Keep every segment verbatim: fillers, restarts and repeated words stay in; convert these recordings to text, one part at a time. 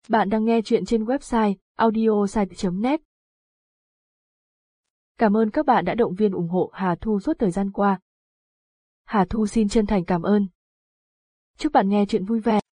Bạn đang nghe chuyện trên website audiosite chấm net. Cảm ơn các bạn đã động viên ủng hộ Hà Thu suốt thời gian qua. Hà Thu xin chân thành cảm ơn. Chúc bạn nghe chuyện vui vẻ.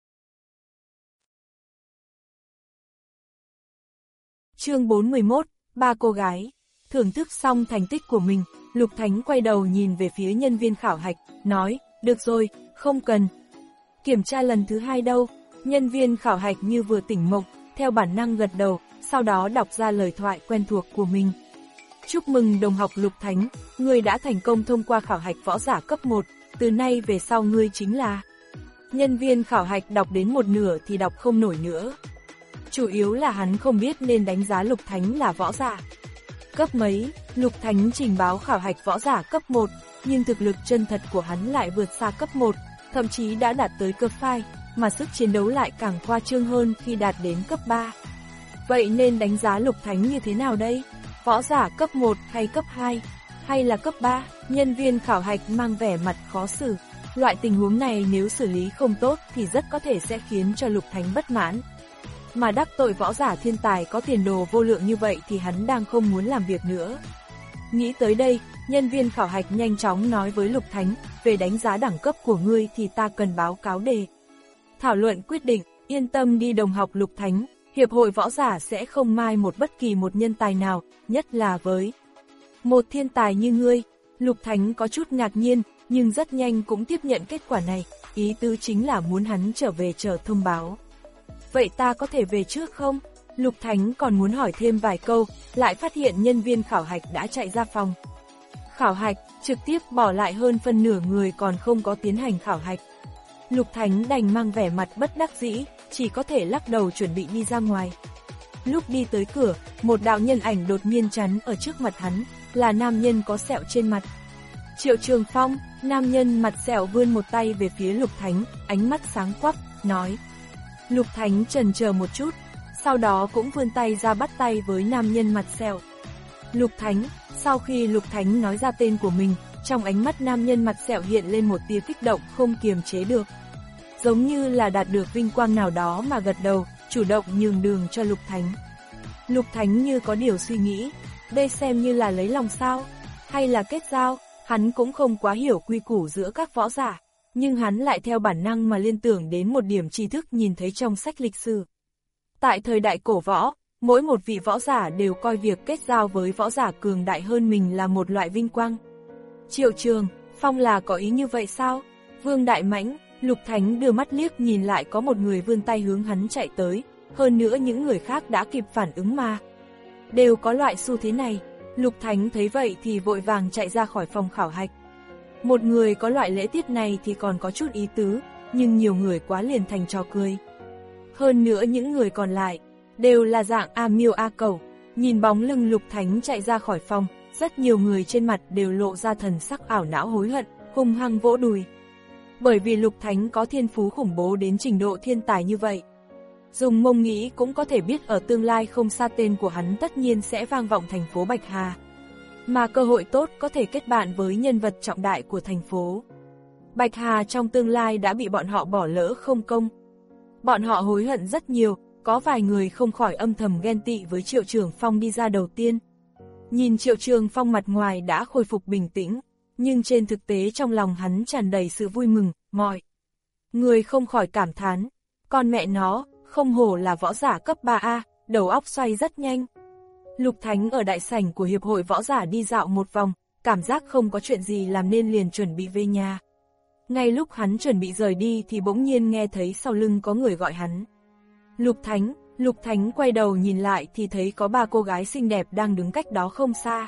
Chương bốn mươi mốt, ba cô gái. Thưởng thức xong thành tích của mình, Lục Thánh quay đầu nhìn về phía nhân viên khảo hạch, nói, được rồi, không cần. Kiểm tra lần thứ hai đâu? Nhân viên khảo hạch như vừa tỉnh mộng, theo bản năng gật đầu, sau đó đọc ra lời thoại quen thuộc của mình. Chúc mừng đồng học Lục Thánh, ngươi đã thành công thông qua khảo hạch võ giả cấp một, từ nay về sau ngươi chính là... Nhân viên khảo hạch đọc đến một nửa thì đọc không nổi nữa. Chủ yếu là hắn không biết nên đánh giá Lục Thánh là võ giả cấp mấy. Lục Thánh trình báo khảo hạch võ giả cấp một, nhưng thực lực chân thật của hắn lại vượt xa cấp một, thậm chí đã đạt tới cấp hai, mà sức chiến đấu lại càng khoa trương hơn khi đạt đến cấp ba. Vậy nên đánh giá Lục Thánh như thế nào đây? Võ giả cấp một hay cấp hai? Hay là cấp ba? Nhân viên khảo hạch mang vẻ mặt khó xử. Loại tình huống này nếu xử lý không tốt thì rất có thể sẽ khiến cho Lục Thánh bất mãn. Mà đắc tội võ giả thiên tài có tiền đồ vô lượng như vậy thì hắn đang không muốn làm việc nữa. Nghĩ tới đây, nhân viên khảo hạch nhanh chóng nói với Lục Thánh, về đánh giá đẳng cấp của ngươi thì ta cần báo cáo đề. Thảo luận quyết định, yên tâm đi đồng học Lục Thánh, hiệp hội võ giả sẽ không mai một bất kỳ một nhân tài nào, nhất là với một thiên tài như ngươi. Lục Thánh có chút ngạc nhiên, nhưng rất nhanh cũng tiếp nhận kết quả này, ý tứ chính là muốn hắn trở về chờ thông báo. Vậy ta có thể về trước không? Lục Thánh còn muốn hỏi thêm vài câu, lại phát hiện nhân viên khảo hạch đã chạy ra phòng khảo hạch, trực tiếp bỏ lại hơn phân nửa người còn không có tiến hành khảo hạch. Lục Thánh đành mang vẻ mặt bất đắc dĩ, chỉ có thể lắc đầu chuẩn bị đi ra ngoài. Lúc đi tới cửa, một đạo nhân ảnh đột nhiên chắn ở trước mặt hắn, là nam nhân có sẹo trên mặt. Triệu Trường Phong. Nam nhân mặt sẹo vươn một tay về phía Lục Thánh, ánh mắt sáng quắc, nói. Lục Thánh chần chờ một chút, sau đó cũng vươn tay ra bắt tay với nam nhân mặt sẹo. Lục Thánh. Sau khi Lục Thánh nói ra tên của mình, trong ánh mắt nam nhân mặt sẹo hiện lên một tia kích động không kiềm chế được. Giống như là đạt được vinh quang nào đó mà gật đầu, chủ động nhường đường cho Lục Thánh. Lục Thánh như có điều suy nghĩ, đây xem như là lấy lòng sao, hay là kết giao, hắn cũng không quá hiểu quy củ giữa các võ giả, nhưng hắn lại theo bản năng mà liên tưởng đến một điểm tri thức nhìn thấy trong sách lịch sử. Tại thời đại cổ võ, mỗi một vị võ giả đều coi việc kết giao với võ giả cường đại hơn mình là một loại vinh quang. Triệu Trường Phong là có ý như vậy sao? Vương Đại Mãnh. Lục Thánh đưa mắt liếc nhìn lại có một người vươn tay hướng hắn chạy tới, hơn nữa những người khác đã kịp phản ứng mà. Đều có loại xu thế này. Lục Thánh thấy vậy thì vội vàng chạy ra khỏi phòng khảo hạch. Một người có loại lễ tiết này thì còn có chút ý tứ, nhưng nhiều người quá liền thành trò cười. Hơn nữa những người còn lại, đều là dạng A Miêu A Cẩu. Nhìn bóng lưng Lục Thánh chạy ra khỏi phòng, rất nhiều người trên mặt đều lộ ra thần sắc ảo não hối hận, hung hăng vỗ đùi. Bởi vì Lục Thánh có thiên phú khủng bố đến trình độ thiên tài như vậy. Dùng mông nghĩ cũng có thể biết ở tương lai không xa tên của hắn tất nhiên sẽ vang vọng thành phố Bạch Hà. Mà cơ hội tốt có thể kết bạn với nhân vật trọng đại của thành phố Bạch Hà trong tương lai đã bị bọn họ bỏ lỡ không công. Bọn họ hối hận rất nhiều, có vài người không khỏi âm thầm ghen tị với Triệu Trường Phong đi ra đầu tiên. Nhìn Triệu Trường Phong mặt ngoài đã khôi phục bình tĩnh, nhưng trên thực tế trong lòng hắn tràn đầy sự vui mừng, mọi người không khỏi cảm thán, con mẹ nó, không hổ là võ giả cấp ba A, đầu óc xoay rất nhanh. Lục Thánh ở đại sảnh của hiệp hội võ giả đi dạo một vòng, cảm giác không có chuyện gì làm nên liền chuẩn bị về nhà. Ngay lúc hắn chuẩn bị rời đi thì bỗng nhiên nghe thấy sau lưng có người gọi hắn. Lục Thánh. Lục Thánh quay đầu nhìn lại thì thấy có ba cô gái xinh đẹp đang đứng cách đó không xa.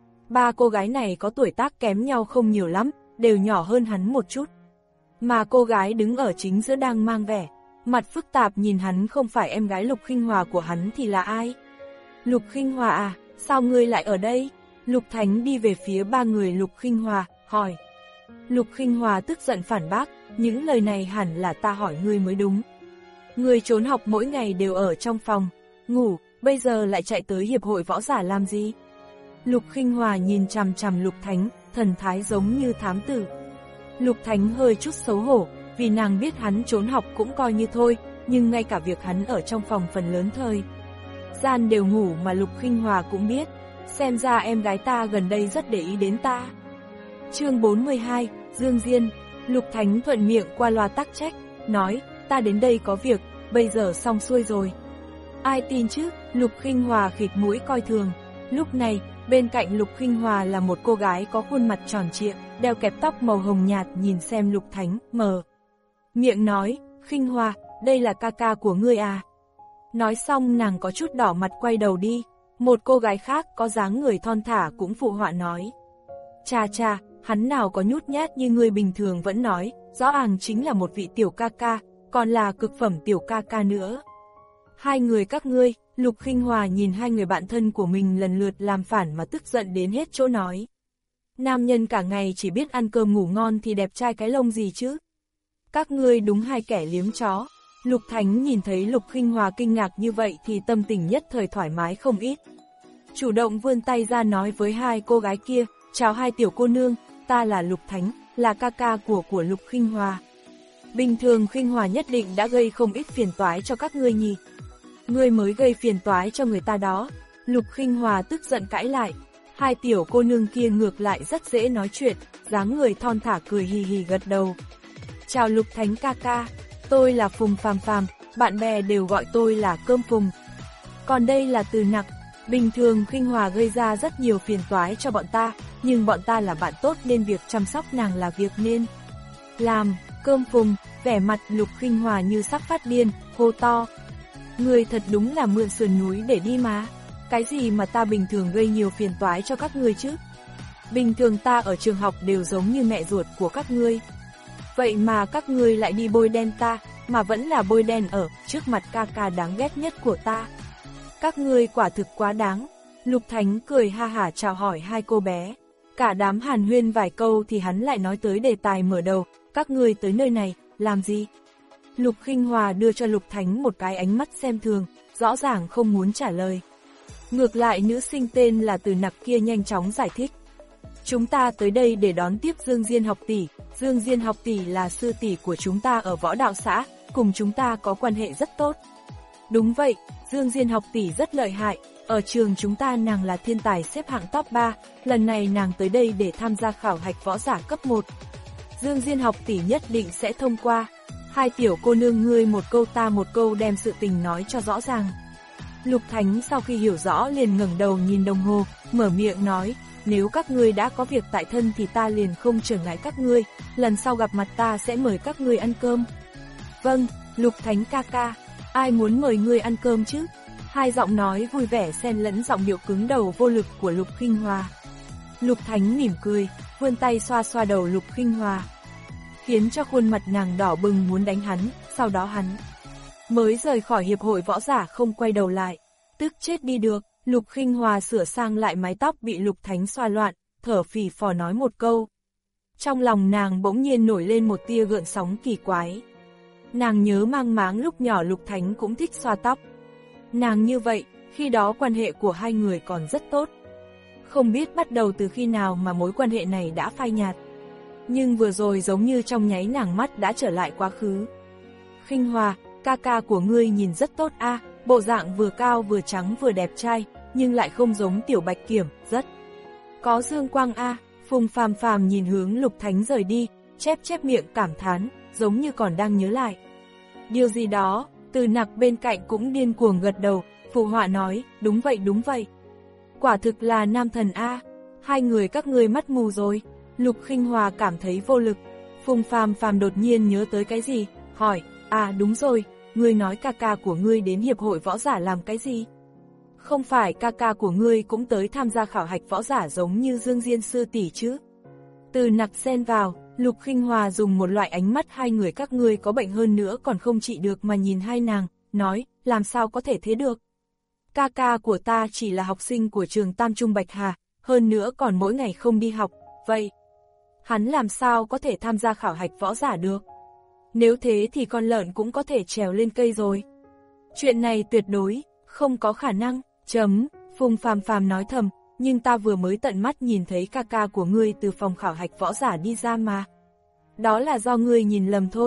Ba cô gái này có tuổi tác kém nhau không nhiều lắm, đều nhỏ hơn hắn một chút. Mà cô gái đứng ở chính giữa đang mang vẻ mặt phức tạp nhìn hắn không phải em gái Lục Khinh Hòa của hắn thì là ai? Lục Khinh Hòa à, sao ngươi lại ở đây? Lục Thánh đi về phía ba người Lục Khinh Hòa, hỏi. Lục Khinh Hòa tức giận phản bác, những lời này hẳn là ta hỏi ngươi mới đúng. Ngươi trốn học mỗi ngày đều ở trong phòng ngủ, bây giờ lại chạy tới hiệp hội võ giả làm gì? Lục Khinh Hòa nhìn chằm chằm Lục Thánh, thần thái giống như thám tử. Lục Thánh hơi chút xấu hổ, vì nàng biết hắn trốn học cũng coi như thôi, nhưng ngay cả việc hắn ở trong phòng phần lớn thời gian đều ngủ mà Lục Khinh Hòa cũng biết, xem ra em gái ta gần đây rất để ý đến ta. Chương bốn mươi hai, Dương Diên. Lục Thánh thuận miệng qua loa tắc trách, nói, ta đến đây có việc, bây giờ xong xuôi rồi. Ai tin chứ? Lục Khinh Hòa khịt mũi coi thường. Lúc này, bên cạnh Lục Khinh Hòa là một cô gái có khuôn mặt tròn trịa, đeo kẹp tóc màu hồng nhạt, nhìn xem Lục Thánh, mờ miệng nói, Khinh Hòa, đây là ca ca của ngươi à? Nói xong nàng có chút đỏ mặt quay đầu đi. Một cô gái khác có dáng người thon thả cũng phụ họa nói, cha cha, hắn nào có nhút nhát như ngươi bình thường vẫn nói, rõ ràng chính là một vị tiểu ca ca, còn là cực phẩm tiểu ca ca nữa. Hai người các ngươi. Lục Khinh Hòa nhìn hai người bạn thân của mình lần lượt làm phản mà tức giận đến hết chỗ nói. Nam nhân cả ngày chỉ biết ăn cơm ngủ ngon thì đẹp trai cái lông gì chứ? Các ngươi đúng hai kẻ liếm chó. Lục Thánh nhìn thấy Lục Khinh Hòa kinh ngạc như vậy thì tâm tình nhất thời thoải mái không ít. Chủ động vươn tay ra nói với hai cô gái kia, chào hai tiểu cô nương, ta là Lục Thánh, là ca ca của của Lục Khinh Hòa. Bình thường Khinh Hòa nhất định đã gây không ít phiền toái cho các ngươi nhỉ. Ngươi mới gây phiền toái cho người ta đó. Lục Khinh Hòa tức giận cãi lại. Hai tiểu cô nương kia ngược lại rất dễ nói chuyện, dáng người thon thả cười hì hì gật đầu. Chào Lục Thánh ca ca, tôi là Phùng Phàm Phàm, bạn bè đều gọi tôi là Cơm Phùng. Còn đây là Từ Nặc. Bình thường Khinh Hòa gây ra rất nhiều phiền toái cho bọn ta, nhưng bọn ta là bạn tốt nên việc chăm sóc nàng là việc nên làm. Cơm Phùng, vẻ mặt Lục Khinh Hòa như sắp phát điên, hô to. Người thật đúng là mượn sườn núi để đi mà. Cái gì mà ta bình thường gây nhiều phiền toái cho các ngươi chứ? Bình thường ta ở trường học đều giống như mẹ ruột của các ngươi. Vậy mà các ngươi lại đi bôi đen ta, mà vẫn là bôi đen ở trước mặt ca ca đáng ghét nhất của ta. Các ngươi quả thực quá đáng. Lục Thánh cười ha hả chào hỏi hai cô bé. Cả đám hàn huyên vài câu thì hắn lại nói tới đề tài mở đầu. Các ngươi tới nơi này, làm gì? Lục Khinh Hòa đưa cho Lục Thánh một cái ánh mắt xem thường, rõ ràng không muốn trả lời. Ngược lại nữ sinh tên là Từ Nặc kia nhanh chóng giải thích. Chúng ta tới đây để đón tiếp Dương Diên học tỷ. Dương Diên học tỷ là sư tỷ của chúng ta ở võ đạo xã, cùng chúng ta có quan hệ rất tốt. Đúng vậy, Dương Diên học tỷ rất lợi hại, ở trường chúng ta nàng là thiên tài xếp hạng top ba, lần này nàng tới đây để tham gia khảo hạch võ giả cấp một. Dương Diên học tỷ nhất định sẽ thông qua. Hai tiểu cô nương ngươi một câu ta một câu đem sự tình nói cho rõ ràng. Lục Thánh sau khi hiểu rõ liền ngẩng đầu nhìn đồng hồ, mở miệng nói, nếu các ngươi đã có việc tại thân thì ta liền không trở ngại các ngươi, lần sau gặp mặt ta sẽ mời các ngươi ăn cơm. Vâng, Lục Thánh ca ca, ai muốn mời ngươi ăn cơm chứ? Hai giọng nói vui vẻ xen lẫn giọng điệu cứng đầu vô lực của Lục Khinh Hòa. Lục Thánh mỉm cười, vươn tay xoa xoa đầu Lục Khinh Hòa, khiến cho khuôn mặt nàng đỏ bừng muốn đánh hắn, sau đó hắn mới rời khỏi hiệp hội võ giả không quay đầu lại. Tức chết đi được, Lục Khinh Hòa sửa sang lại mái tóc bị Lục Thánh xoa loạn, thở phì phò nói một câu. Trong lòng nàng bỗng nhiên nổi lên một tia gợn sóng kỳ quái. Nàng nhớ mang máng lúc nhỏ Lục Thánh cũng thích xoa tóc. Nàng như vậy, khi đó quan hệ của hai người còn rất tốt. Không biết bắt đầu từ khi nào mà mối quan hệ này đã phai nhạt. Nhưng vừa rồi giống như trong nháy nàng mắt đã trở lại quá khứ. Khinh Hòa, ca ca của ngươi nhìn rất tốt a, à, bộ dạng vừa cao vừa trắng vừa đẹp trai, nhưng lại không giống Tiểu Bạch Kiểm, rất có dương quang a. À. Phùng Phàm Phàm nhìn hướng Lục Thánh rời đi, chép chép miệng cảm thán, giống như còn đang nhớ lại điều gì đó. Từ Nặc bên cạnh cũng điên cuồng gật đầu, phụ họa nói, đúng vậy đúng vậy. Quả thực là nam thần a. À. Hai người các ngươi mắt mù rồi. Lục Khinh Hòa cảm thấy vô lực. Phùng Phàm Phàm đột nhiên nhớ tới cái gì, hỏi, à đúng rồi, ngươi nói ca ca của ngươi đến hiệp hội võ giả làm cái gì? Không phải ca ca của ngươi cũng tới tham gia khảo hạch võ giả giống như Dương Diên sư tỷ chứ? Từ Nặc xen vào, Lục Khinh Hòa dùng một loại ánh mắt hai người các ngươi có bệnh hơn nữa còn không trị được mà nhìn hai nàng, nói, làm sao có thể thế được? Ca ca của ta chỉ là học sinh của trường Tam Trung Bạch Hà, hơn nữa còn mỗi ngày không đi học, vậy hắn làm sao có thể tham gia khảo hạch võ giả được? Nếu thế thì con lợn cũng có thể trèo lên cây rồi. Chuyện này tuyệt đối không có khả năng. Chấm, Phùng Phàm Phàm nói thầm, nhưng ta vừa mới tận mắt nhìn thấy ca ca của ngươi từ phòng khảo hạch võ giả đi ra mà. Đó là do ngươi nhìn lầm thôi.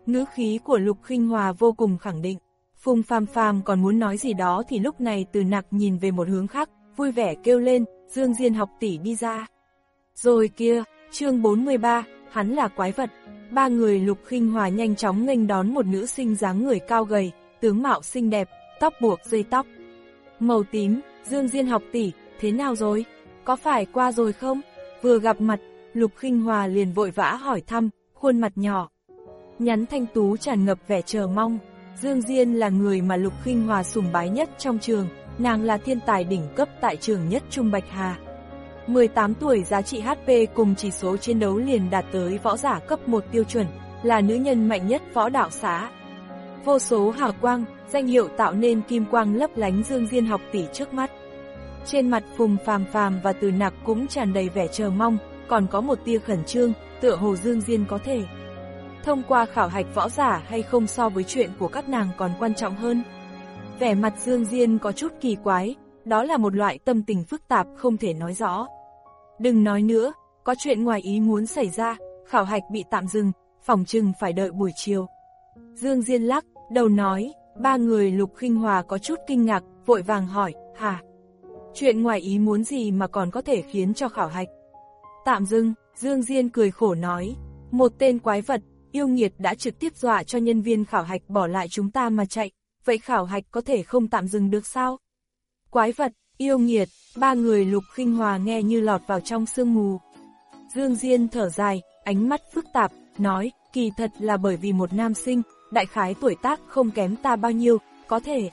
Ngữ khí của Lục Khinh Hòa vô cùng khẳng định. Phùng Phàm Phàm còn muốn nói gì đó thì lúc này Từ Nặc nhìn về một hướng khác, vui vẻ kêu lên, Dương Diên học tỷ đi ra. Rồi kia, chương bốn mươi ba, hắn là quái vật. Ba người Lục Khinh Hòa nhanh chóng nghênh đón một nữ sinh dáng người cao gầy, tướng mạo xinh đẹp, tóc buộc dây tóc màu tím. Dương Diên học tỷ, thế nào rồi? Có phải qua rồi không? Vừa gặp mặt, Lục Khinh Hòa liền vội vã hỏi thăm, khuôn mặt nhỏ nhắn thanh tú tràn ngập vẻ chờ mong. Dương Diên là người mà Lục Khinh Hòa sùng bái nhất trong trường, nàng là thiên tài đỉnh cấp tại trường nhất Trung Bạch Hà. mười tám tuổi, giá trị hát pê cùng chỉ số chiến đấu liền đạt tới võ giả cấp một tiêu chuẩn, là nữ nhân mạnh nhất võ đạo xã. Vô số hào quang, danh hiệu tạo nên kim quang lấp lánh Dương Diên học tỷ trước mắt. Trên mặt Phùng Phàm Phàm và Từ Nặc cũng tràn đầy vẻ chờ mong, còn có một tia khẩn trương, tựa hồ Dương Diên có thể thông qua khảo hạch võ giả hay không so với chuyện của các nàng còn quan trọng hơn. Vẻ mặt Dương Diên có chút kỳ quái, đó là một loại tâm tình phức tạp không thể nói rõ. Đừng nói nữa, có chuyện ngoài ý muốn xảy ra, khảo hạch bị tạm dừng, phòng chừng phải đợi buổi chiều. Dương Diên lắc đầu nói. Ba người Lục Khinh Hòa có chút kinh ngạc, vội vàng hỏi, hả? Chuyện ngoài ý muốn gì mà còn có thể khiến cho khảo hạch tạm dừng? Dương Diên cười khổ nói, một tên quái vật, yêu nghiệt đã trực tiếp dọa cho nhân viên khảo hạch bỏ lại chúng ta mà chạy, vậy khảo hạch có thể không tạm dừng được sao? Quái vật, yêu nghiệt, ba người Lục Khinh Hòa nghe như lọt vào trong sương mù. Dương Diên thở dài, ánh mắt phức tạp, nói, kỳ thật là bởi vì một nam sinh, đại khái tuổi tác không kém ta bao nhiêu, có thể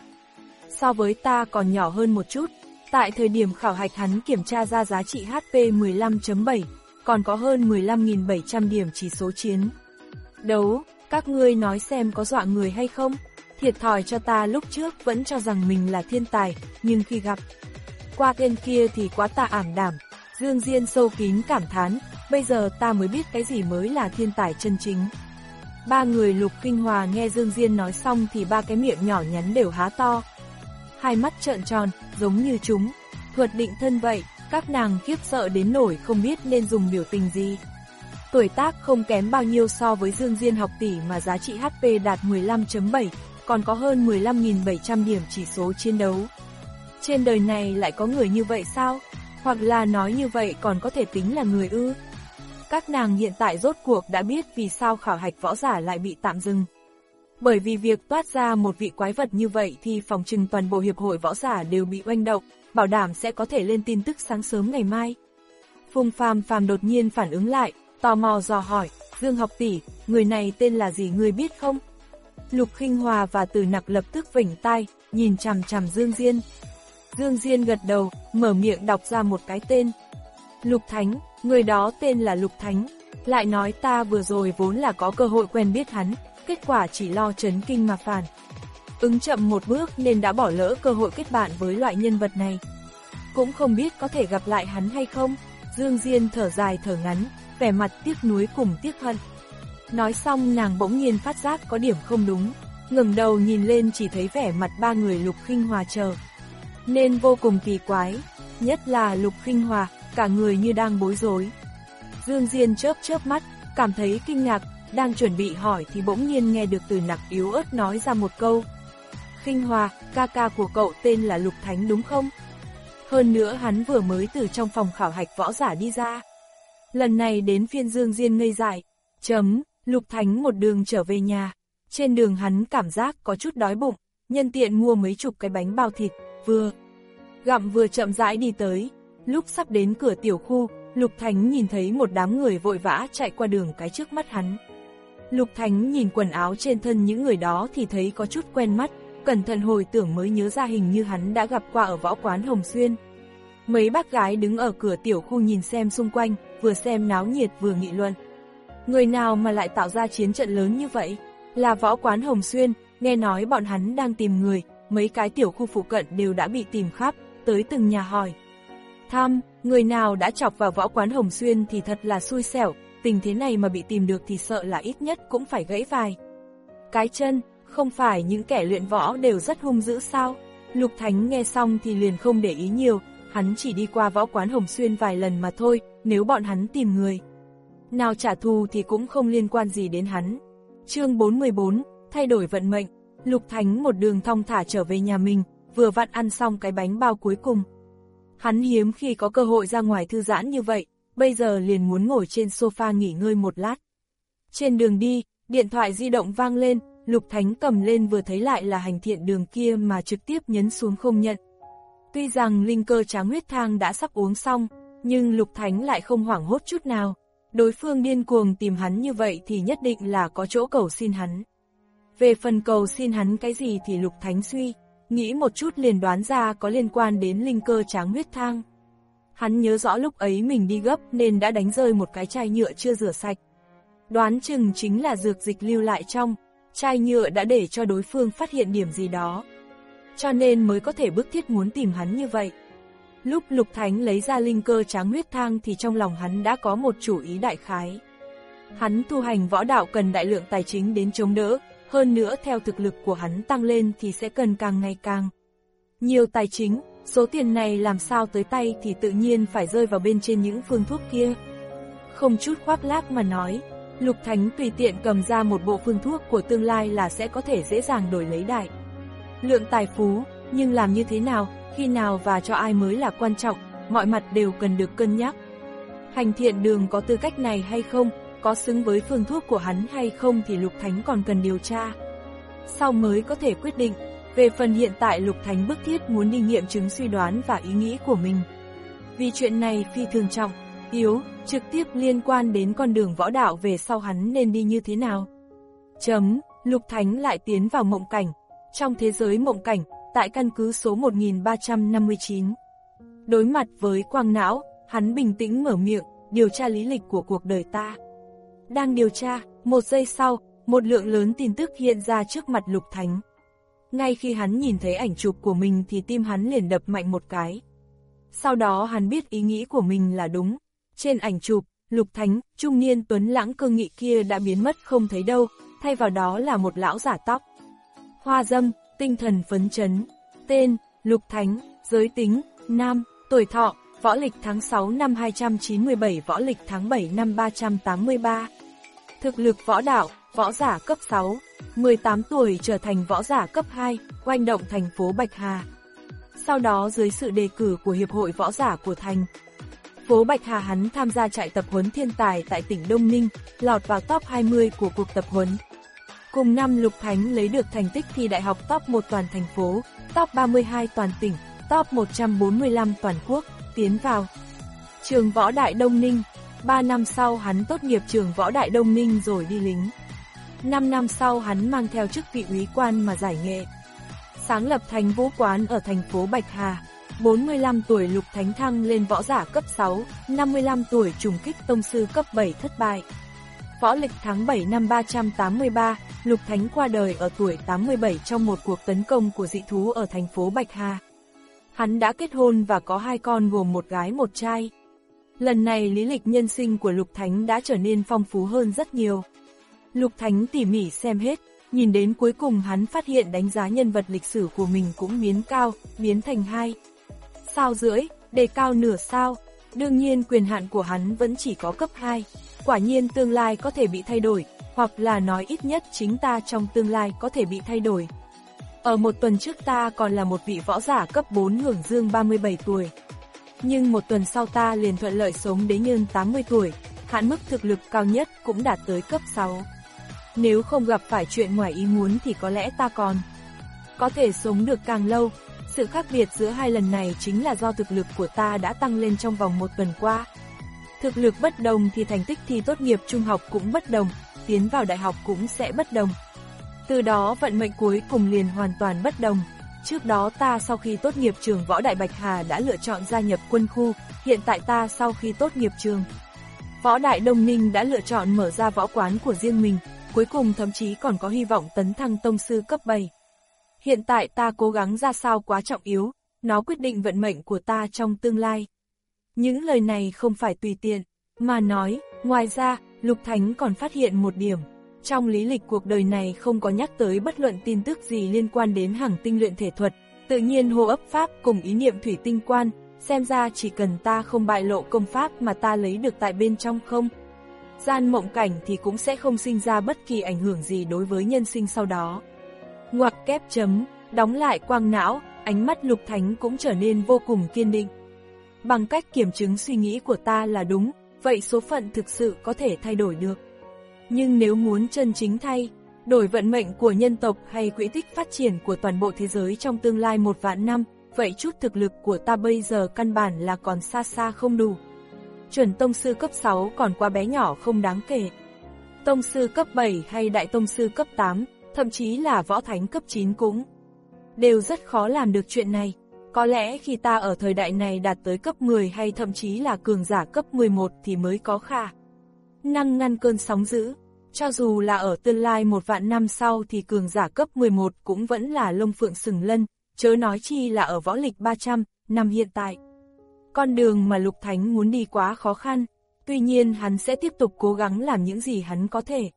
so với ta còn nhỏ hơn một chút. Tại thời điểm khảo hạch hắn kiểm tra ra giá trị hát pê mười lăm chấm bảy, còn có hơn mười lăm nghìn bảy trăm điểm chỉ số chiến đấu. Các ngươi nói xem có dọa người hay không? Thiệt thòi cho ta lúc trước vẫn cho rằng mình là thiên tài, nhưng khi gặp qua tên kia thì quá ta ảm đảm. Dương Diên sâu kín cảm thán, bây giờ ta mới biết cái gì mới là thiên tài chân chính. Ba người Lục Khinh Hòa nghe Dương Diên nói xong thì ba cái miệng nhỏ nhắn đều há to. Hai mắt trợn tròn, giống như chúng thuật định thân vậy, các nàng khiếp sợ đến nổi không biết nên dùng biểu tình gì. Tuổi tác không kém bao nhiêu so với Dương Diên học tỷ mà giá trị hát pê đạt mười lăm chấm bảy, còn có hơn mười lăm nghìn bảy trăm điểm chỉ số chiến đấu. Trên đời này lại có người như vậy sao? Hoặc là nói như vậy còn có thể tính là người ư? Các nàng hiện tại rốt cuộc đã biết vì sao khảo hạch võ giả lại bị tạm dừng. Bởi vì việc toát ra một vị quái vật như vậy thì phòng trừng toàn bộ hiệp hội võ giả đều bị oanh động, bảo đảm sẽ có thể lên tin tức sáng sớm ngày mai. Phùng Phàm Phàm đột nhiên phản ứng lại, tò mò dò hỏi, Dương học tỷ, người này tên là gì ngươi biết không? Lục Khinh Hòa và Từ Nặc lập tức vểnh tai, nhìn chằm chằm Dương Diên. Dương Diên gật đầu, mở miệng đọc ra một cái tên. Lục Thánh, người đó tên là Lục Thánh. Lại nói ta vừa rồi vốn là có cơ hội quen biết hắn, kết quả chỉ lo chấn kinh mà phản ứng chậm một bước nên đã bỏ lỡ cơ hội kết bạn với loại nhân vật này. Cũng không biết có thể gặp lại hắn hay không. Dương Diên thở dài thở ngắn, vẻ mặt tiếc nuối cùng tiếc hận. Nói xong nàng bỗng nhiên phát giác có điểm không đúng, ngẩng đầu nhìn lên chỉ thấy vẻ mặt ba người Lục Khinh Hòa chờ nên vô cùng kỳ quái, nhất là Lục Khinh Hòa, cả người như đang bối rối. Dương Diên chớp chớp mắt, cảm thấy kinh ngạc, đang chuẩn bị hỏi thì bỗng nhiên nghe được Từ Nặc yếu ớt nói ra một câu. Khinh Hòa, ca ca của cậu tên là Lục Thánh đúng không? Hơn nữa hắn vừa mới từ trong phòng khảo hạch võ giả đi ra. Lần này đến phiên Dương Diên ngây dại. Chấm, Lục Thánh một đường trở về nhà. Trên đường hắn cảm giác có chút đói bụng, nhân tiện mua mấy chục cái bánh bao thịt, vừa gặm vừa chậm rãi đi tới. Lúc sắp đến cửa tiểu khu, Lục Thánh nhìn thấy một đám người vội vã chạy qua đường cái trước mắt hắn. Lục Thánh nhìn quần áo trên thân những người đó thì thấy có chút quen mắt, cẩn thận hồi tưởng mới nhớ ra hình như hắn đã gặp qua ở võ quán Hồng Xuyên. Mấy bác gái đứng ở cửa tiểu khu nhìn xem xung quanh, vừa xem náo nhiệt vừa nghị luận. Người nào mà lại tạo ra chiến trận lớn như vậy? Là võ quán Hồng Xuyên, nghe nói bọn hắn đang tìm người, mấy cái tiểu khu phụ cận đều đã bị tìm khắp, tới từng nhà hỏi thăm, người nào đã chọc vào võ quán Hồng Xuyên thì thật là xui xẻo, tình thế này mà bị tìm được thì sợ là ít nhất cũng phải gãy vài cái chân, không phải những kẻ luyện võ đều rất hung dữ sao? Lục Thánh nghe xong thì liền không để ý nhiều, hắn chỉ đi qua võ quán Hồng Xuyên vài lần mà thôi, nếu bọn hắn tìm người nào trả thù thì cũng không liên quan gì đến hắn. Chương bốn mươi bốn, thay đổi vận mệnh. Lục Thánh một đường thong thả trở về nhà mình, vừa vặn ăn xong cái bánh bao cuối cùng. Hắn hiếm khi có cơ hội ra ngoài thư giãn như vậy, bây giờ liền muốn ngồi trên sofa nghỉ ngơi một lát. Trên đường đi, điện thoại di động vang lên, Lục Thánh cầm lên vừa thấy lại là Hành Thiện Đường kia mà trực tiếp nhấn xuống không nhận. Tuy rằng linh cơ tráng huyết thang đã sắp uống xong, nhưng Lục Thánh lại không hoảng hốt chút nào. Đối phương điên cuồng tìm hắn như vậy thì nhất định là có chỗ cầu xin hắn. Về phần cầu xin hắn cái gì thì Lục Thánh suy, nghĩ một chút liền đoán ra có liên quan đến linh cơ tráng huyết thang. Hắn nhớ rõ lúc ấy mình đi gấp nên đã đánh rơi một cái chai nhựa chưa rửa sạch. Đoán chừng chính là dược dịch lưu lại trong chai nhựa đã để cho đối phương phát hiện điểm gì đó. Cho nên mới có thể bức thiết muốn tìm hắn như vậy. Lúc Lục Thánh lấy ra linh cơ tráng huyết thang thì trong lòng hắn đã có một chủ ý đại khái. Hắn tu hành võ đạo cần đại lượng tài chính đến chống đỡ, hơn nữa theo thực lực của hắn tăng lên thì sẽ cần càng ngày càng nhiều tài chính, số tiền này làm sao tới tay thì tự nhiên phải rơi vào bên trên những phương thuốc kia. Không chút khoác lác mà nói, Lục Thánh tùy tiện cầm ra một bộ phương thuốc của tương lai là sẽ có thể dễ dàng đổi lấy đại lượng tài phú, nhưng làm như thế nào, khi nào và cho ai mới là quan trọng, mọi mặt đều cần được cân nhắc. Hành Thiện Đường có tư cách này hay không, có xứng với phương thuốc của hắn hay không thì Lục Thánh còn cần điều tra. Sau mới có thể quyết định, về phần hiện tại Lục Thánh bức thiết muốn đi nghiệm chứng suy đoán và ý nghĩ của mình. Vì chuyện này phi thường trọng, yếu, trực tiếp liên quan đến con đường võ đạo về sau hắn nên đi như thế nào. Chấm, Lục Thánh lại tiến vào mộng cảnh. Trong thế giới mộng cảnh, tại căn cứ số một nghìn ba trăm năm mươi chín. Đối mặt với quang não, hắn bình tĩnh mở miệng, điều tra lý lịch của cuộc đời ta. Đang điều tra, một giây sau, một lượng lớn tin tức hiện ra trước mặt Lục Thánh. Ngay khi hắn nhìn thấy ảnh chụp của mình thì tim hắn liền đập mạnh một cái. Sau đó hắn biết ý nghĩ của mình là đúng. Trên ảnh chụp, Lục Thánh, trung niên tuấn lãng cương nghị kia đã biến mất không thấy đâu, thay vào đó là một lão giả tóc hoa dâm, tinh thần phấn chấn. Tên, Lục Thánh, giới tính, nam, tuổi thọ, võ lịch tháng sáu năm hai trăm chín mươi bảy, võ lịch tháng bảy năm ba trăm tám mươi ba. Thực lực võ đạo, võ giả cấp sáu, mười tám tuổi trở thành võ giả cấp hai, oanh động thành phố Bạch Hà. Sau đó dưới sự đề cử của Hiệp hội Võ giả của thành phố Bạch Hà, hắn tham gia trại tập huấn thiên tài tại tỉnh Đông Ninh, lọt vào top hai mươi của cuộc tập huấn. Cùng năm Lục Thánh lấy được thành tích thi đại học top một toàn thành phố, top ba mươi hai toàn tỉnh, top một trăm bốn mươi lăm toàn quốc, tiến vào trường võ Đại Đông Ninh. ba năm sau hắn tốt nghiệp trường võ Đại Đông Ninh rồi đi lính. năm năm sau hắn mang theo chức vị úy quan mà giải nghệ. Sáng lập thành vũ quán ở thành phố Bạch Hà. bốn mươi lăm tuổi Lục Thánh thăng lên võ giả cấp sáu, năm mươi lăm tuổi trùng kích tông sư cấp bảy thất bại. Võ lịch tháng bảy năm ba trăm tám mươi ba, Lục Thánh qua đời ở tuổi tám mươi bảy trong một cuộc tấn công của dị thú ở thành phố Bạch Hà. Hắn đã kết hôn và có hai con gồm một gái một trai. Lần này lý lịch nhân sinh của Lục Thánh đã trở nên phong phú hơn rất nhiều. Lục Thánh tỉ mỉ xem hết, nhìn đến cuối cùng hắn phát hiện đánh giá nhân vật lịch sử của mình cũng biến cao, biến thành hai sao rưỡi, đề cao nửa sao. Đương nhiên quyền hạn của hắn vẫn chỉ có cấp hai. Quả nhiên tương lai có thể bị thay đổi, hoặc là nói ít nhất chính ta trong tương lai có thể bị thay đổi. Ở một tuần trước ta còn là một vị võ giả cấp bốn hưởng dương ba mươi bảy tuổi. Nhưng một tuần sau ta liền thuận lợi sống đến nhân tám mươi tuổi, hạn mức thực lực cao nhất cũng đạt tới cấp sáu. Nếu không gặp phải chuyện ngoài ý muốn thì có lẽ ta còn có thể sống được càng lâu. Sự khác biệt giữa hai lần này chính là do thực lực của ta đã tăng lên trong vòng một tuần qua. Thực lực bất đồng thì thành tích thi tốt nghiệp trung học cũng bất đồng, tiến vào đại học cũng sẽ bất đồng. Từ đó vận mệnh cuối cùng liền hoàn toàn bất đồng. Trước đó ta sau khi tốt nghiệp trường võ Đại Bạch Hà đã lựa chọn gia nhập quân khu, hiện tại ta sau khi tốt nghiệp trường võ Đại Đông Ninh đã lựa chọn mở ra võ quán của riêng mình, cuối cùng thậm chí còn có hy vọng tấn thăng tông sư cấp bảy. Hiện tại ta cố gắng ra sao quá trọng yếu, nó quyết định vận mệnh của ta trong tương lai. Những lời này không phải tùy tiện mà nói. Ngoài ra, Lục Thánh còn phát hiện một điểm. Trong lý lịch cuộc đời này không có nhắc tới bất luận tin tức gì liên quan đến hằng tinh luyện thể thuật, tự nhiên hô ấp pháp cùng ý niệm thủy tinh quan, xem ra chỉ cần ta không bại lộ công pháp mà ta lấy được tại bên trong không gian mộng cảnh thì cũng sẽ không sinh ra bất kỳ ảnh hưởng gì đối với nhân sinh sau đó. Ngoặc kép chấm, đóng lại quang não, ánh mắt Lục Thánh cũng trở nên vô cùng kiên định. Bằng cách kiểm chứng suy nghĩ của ta là đúng, vậy số phận thực sự có thể thay đổi được. Nhưng nếu muốn chân chính thay đổi vận mệnh của nhân tộc hay quỹ tích phát triển của toàn bộ thế giới trong tương lai một vạn năm, vậy chút thực lực của ta bây giờ căn bản là còn xa xa không đủ. Chuẩn tông sư cấp sáu còn quá bé nhỏ không đáng kể. Tông sư cấp bảy hay đại tông sư cấp tám, thậm chí là võ thánh cấp chín cũng đều rất khó làm được chuyện này. Có lẽ khi ta ở thời đại này đạt tới cấp mười hay thậm chí là cường giả cấp mười một thì mới có khả năng ngăn cơn sóng dữ. Cho dù là ở tương lai một vạn năm sau thì cường giả cấp mười một cũng vẫn là lông phượng sừng lân, chớ nói chi là ở võ lịch ba trăm năm hiện tại. Con đường mà Lục Thánh muốn đi quá khó khăn, tuy nhiên hắn sẽ tiếp tục cố gắng làm những gì hắn có thể.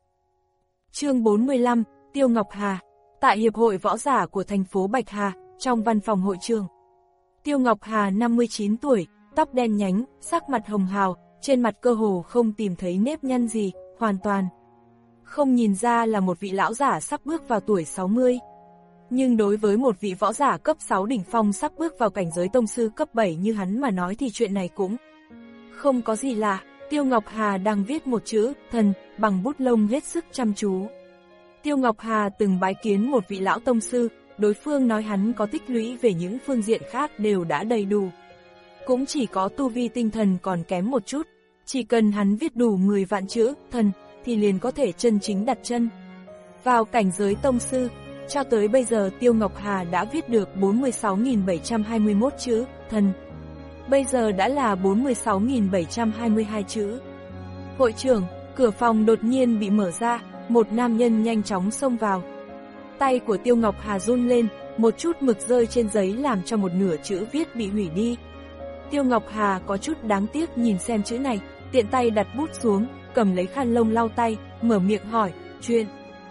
Chương bốn mươi lăm, Tiêu Ngọc Hà. Tại Hiệp hội Võ giả của thành phố Bạch Hà, trong văn phòng hội trường. Tiêu Ngọc Hà năm mươi chín tuổi, tóc đen nhánh, sắc mặt hồng hào, trên mặt cơ hồ không tìm thấy nếp nhăn gì, hoàn toàn không nhìn ra là một vị lão giả sắp bước vào tuổi sáu mươi. Nhưng đối với một vị võ giả cấp sáu đỉnh phong sắp bước vào cảnh giới tông sư cấp bảy như hắn mà nói thì chuyện này cũng không có gì lạ. Tiêu Ngọc Hà đang viết một chữ thần bằng bút lông hết sức chăm chú. Tiêu Ngọc Hà từng bái kiến một vị lão tông sư, đối phương nói hắn có tích lũy về những phương diện khác đều đã đầy đủ. Cũng chỉ có tu vi tinh thần còn kém một chút, chỉ cần hắn viết đủ mười vạn chữ thần thì liền có thể chân chính đặt chân vào cảnh giới tông sư. Cho tới bây giờ Tiêu Ngọc Hà đã viết được bốn mươi sáu nghìn bảy trăm hai mươi mốt chữ thần, bây giờ đã là bốn mươi sáu nghìn bảy trăm hai mươi hai chữ. Hội trưởng, cửa phòng đột nhiên bị mở ra, một nam nhân nhanh chóng xông vào. Tay của Tiêu Ngọc Hà run lên, một chút mực rơi trên giấy làm cho một nửa chữ viết bị hủy đi. Tiêu Ngọc Hà có chút đáng tiếc nhìn xem chữ này, tiện tay đặt bút xuống, cầm lấy khăn lông lau tay, mở miệng hỏi, chuyện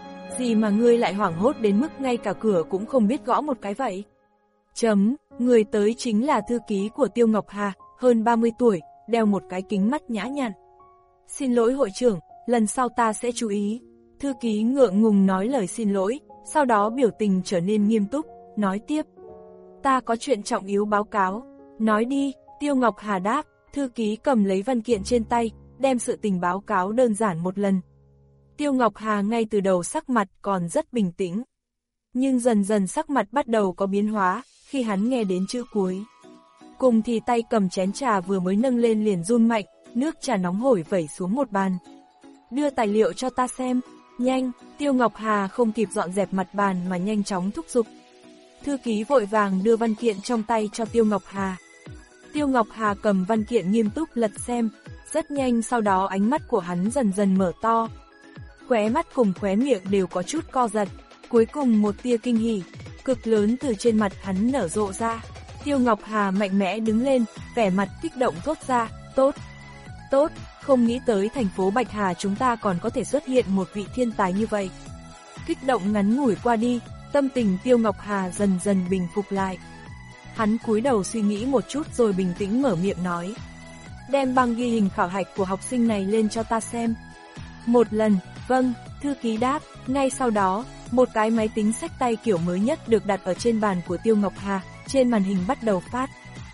gì mà ngươi lại hoảng hốt đến mức ngay cả cửa cũng không biết gõ một cái vậy? Chấm, người tới chính là thư ký của Tiêu Ngọc Hà, hơn ba mươi tuổi, đeo một cái kính mắt nhã nhặn. Xin lỗi hội trưởng, lần sau ta sẽ chú ý. Thư ký ngượng ngùng nói lời xin lỗi, sau đó biểu tình trở nên nghiêm túc, nói tiếp. Ta có chuyện trọng yếu báo cáo. Nói đi, Tiêu Ngọc Hà đáp, thư ký cầm lấy văn kiện trên tay, đem sự tình báo cáo đơn giản một lần. Tiêu Ngọc Hà ngay từ đầu sắc mặt còn rất bình tĩnh. Nhưng dần dần sắc mặt bắt đầu có biến hóa, khi hắn nghe đến chữ cuối. Cùng thì tay cầm chén trà vừa mới nâng lên liền run mạnh, nước trà nóng hổi vẩy xuống một bàn. Đưa tài liệu cho ta xem, nhanh. Tiêu Ngọc Hà không kịp dọn dẹp mặt bàn mà nhanh chóng thúc giục. Thư ký vội vàng đưa văn kiện trong tay cho Tiêu Ngọc Hà. Tiêu Ngọc Hà cầm văn kiện nghiêm túc lật xem, rất nhanh sau đó ánh mắt của hắn dần dần mở to. Khóe mắt cùng khóe miệng đều có chút co giật, cuối cùng một tia kinh hỉ cực lớn từ trên mặt hắn nở rộ ra. Tiêu Ngọc Hà mạnh mẽ đứng lên, vẻ mặt kích động thốt ra, tốt, tốt, không nghĩ tới thành phố Bạch Hà chúng ta còn có thể xuất hiện một vị thiên tài như vậy. Kích động ngắn ngủi qua đi, tâm tình Tiêu Ngọc Hà dần dần bình phục lại. Hắn cúi đầu suy nghĩ một chút rồi bình tĩnh mở miệng nói. Đem băng ghi hình khảo hạch của học sinh này lên cho ta xem. Một lần, vâng, thư ký đáp, ngay sau đó, một cái máy tính xách tay kiểu mới nhất được đặt ở trên bàn của Tiêu Ngọc Hà, trên màn hình bắt đầu phát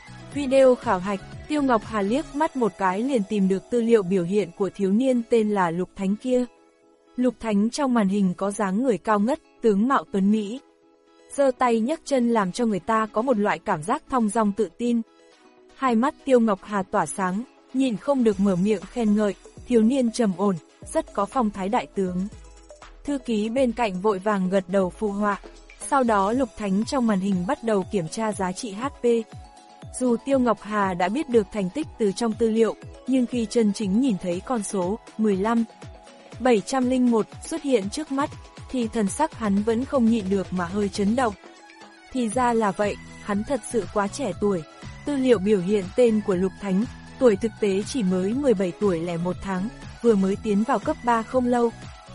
video khảo hạch. Tiêu Ngọc Hà liếc mắt một cái liền tìm được tư liệu biểu hiện của thiếu niên tên là Lục Thánh kia. Lục Thánh trong màn hình có dáng người cao ngất, tướng mạo tuấn mỹ. Giơ tay nhấc chân làm cho người ta có một loại cảm giác thong dong tự tin. Hai mắt Tiêu Ngọc Hà tỏa sáng, nhìn không được mở miệng khen ngợi, thiếu niên trầm ổn, rất có phong thái đại tướng. Thư ký bên cạnh vội vàng gật đầu phụ họa. Sau đó Lục Thánh trong màn hình bắt đầu kiểm tra giá trị hát pê. Dù Tiêu Ngọc Hà đã biết được thành tích từ trong tư liệu, nhưng khi chân chính nhìn thấy con số mười lăm nghìn bảy trăm lẻ một xuất hiện trước mắt, thì thần sắc hắn vẫn không nhịn được mà hơi chấn động. Thì ra là vậy, hắn thật sự quá trẻ tuổi. Tư liệu biểu hiện tên của Lục Thánh, tuổi thực tế chỉ mới mười bảy tuổi lẻ một tháng, vừa mới tiến vào cấp ba không lâu.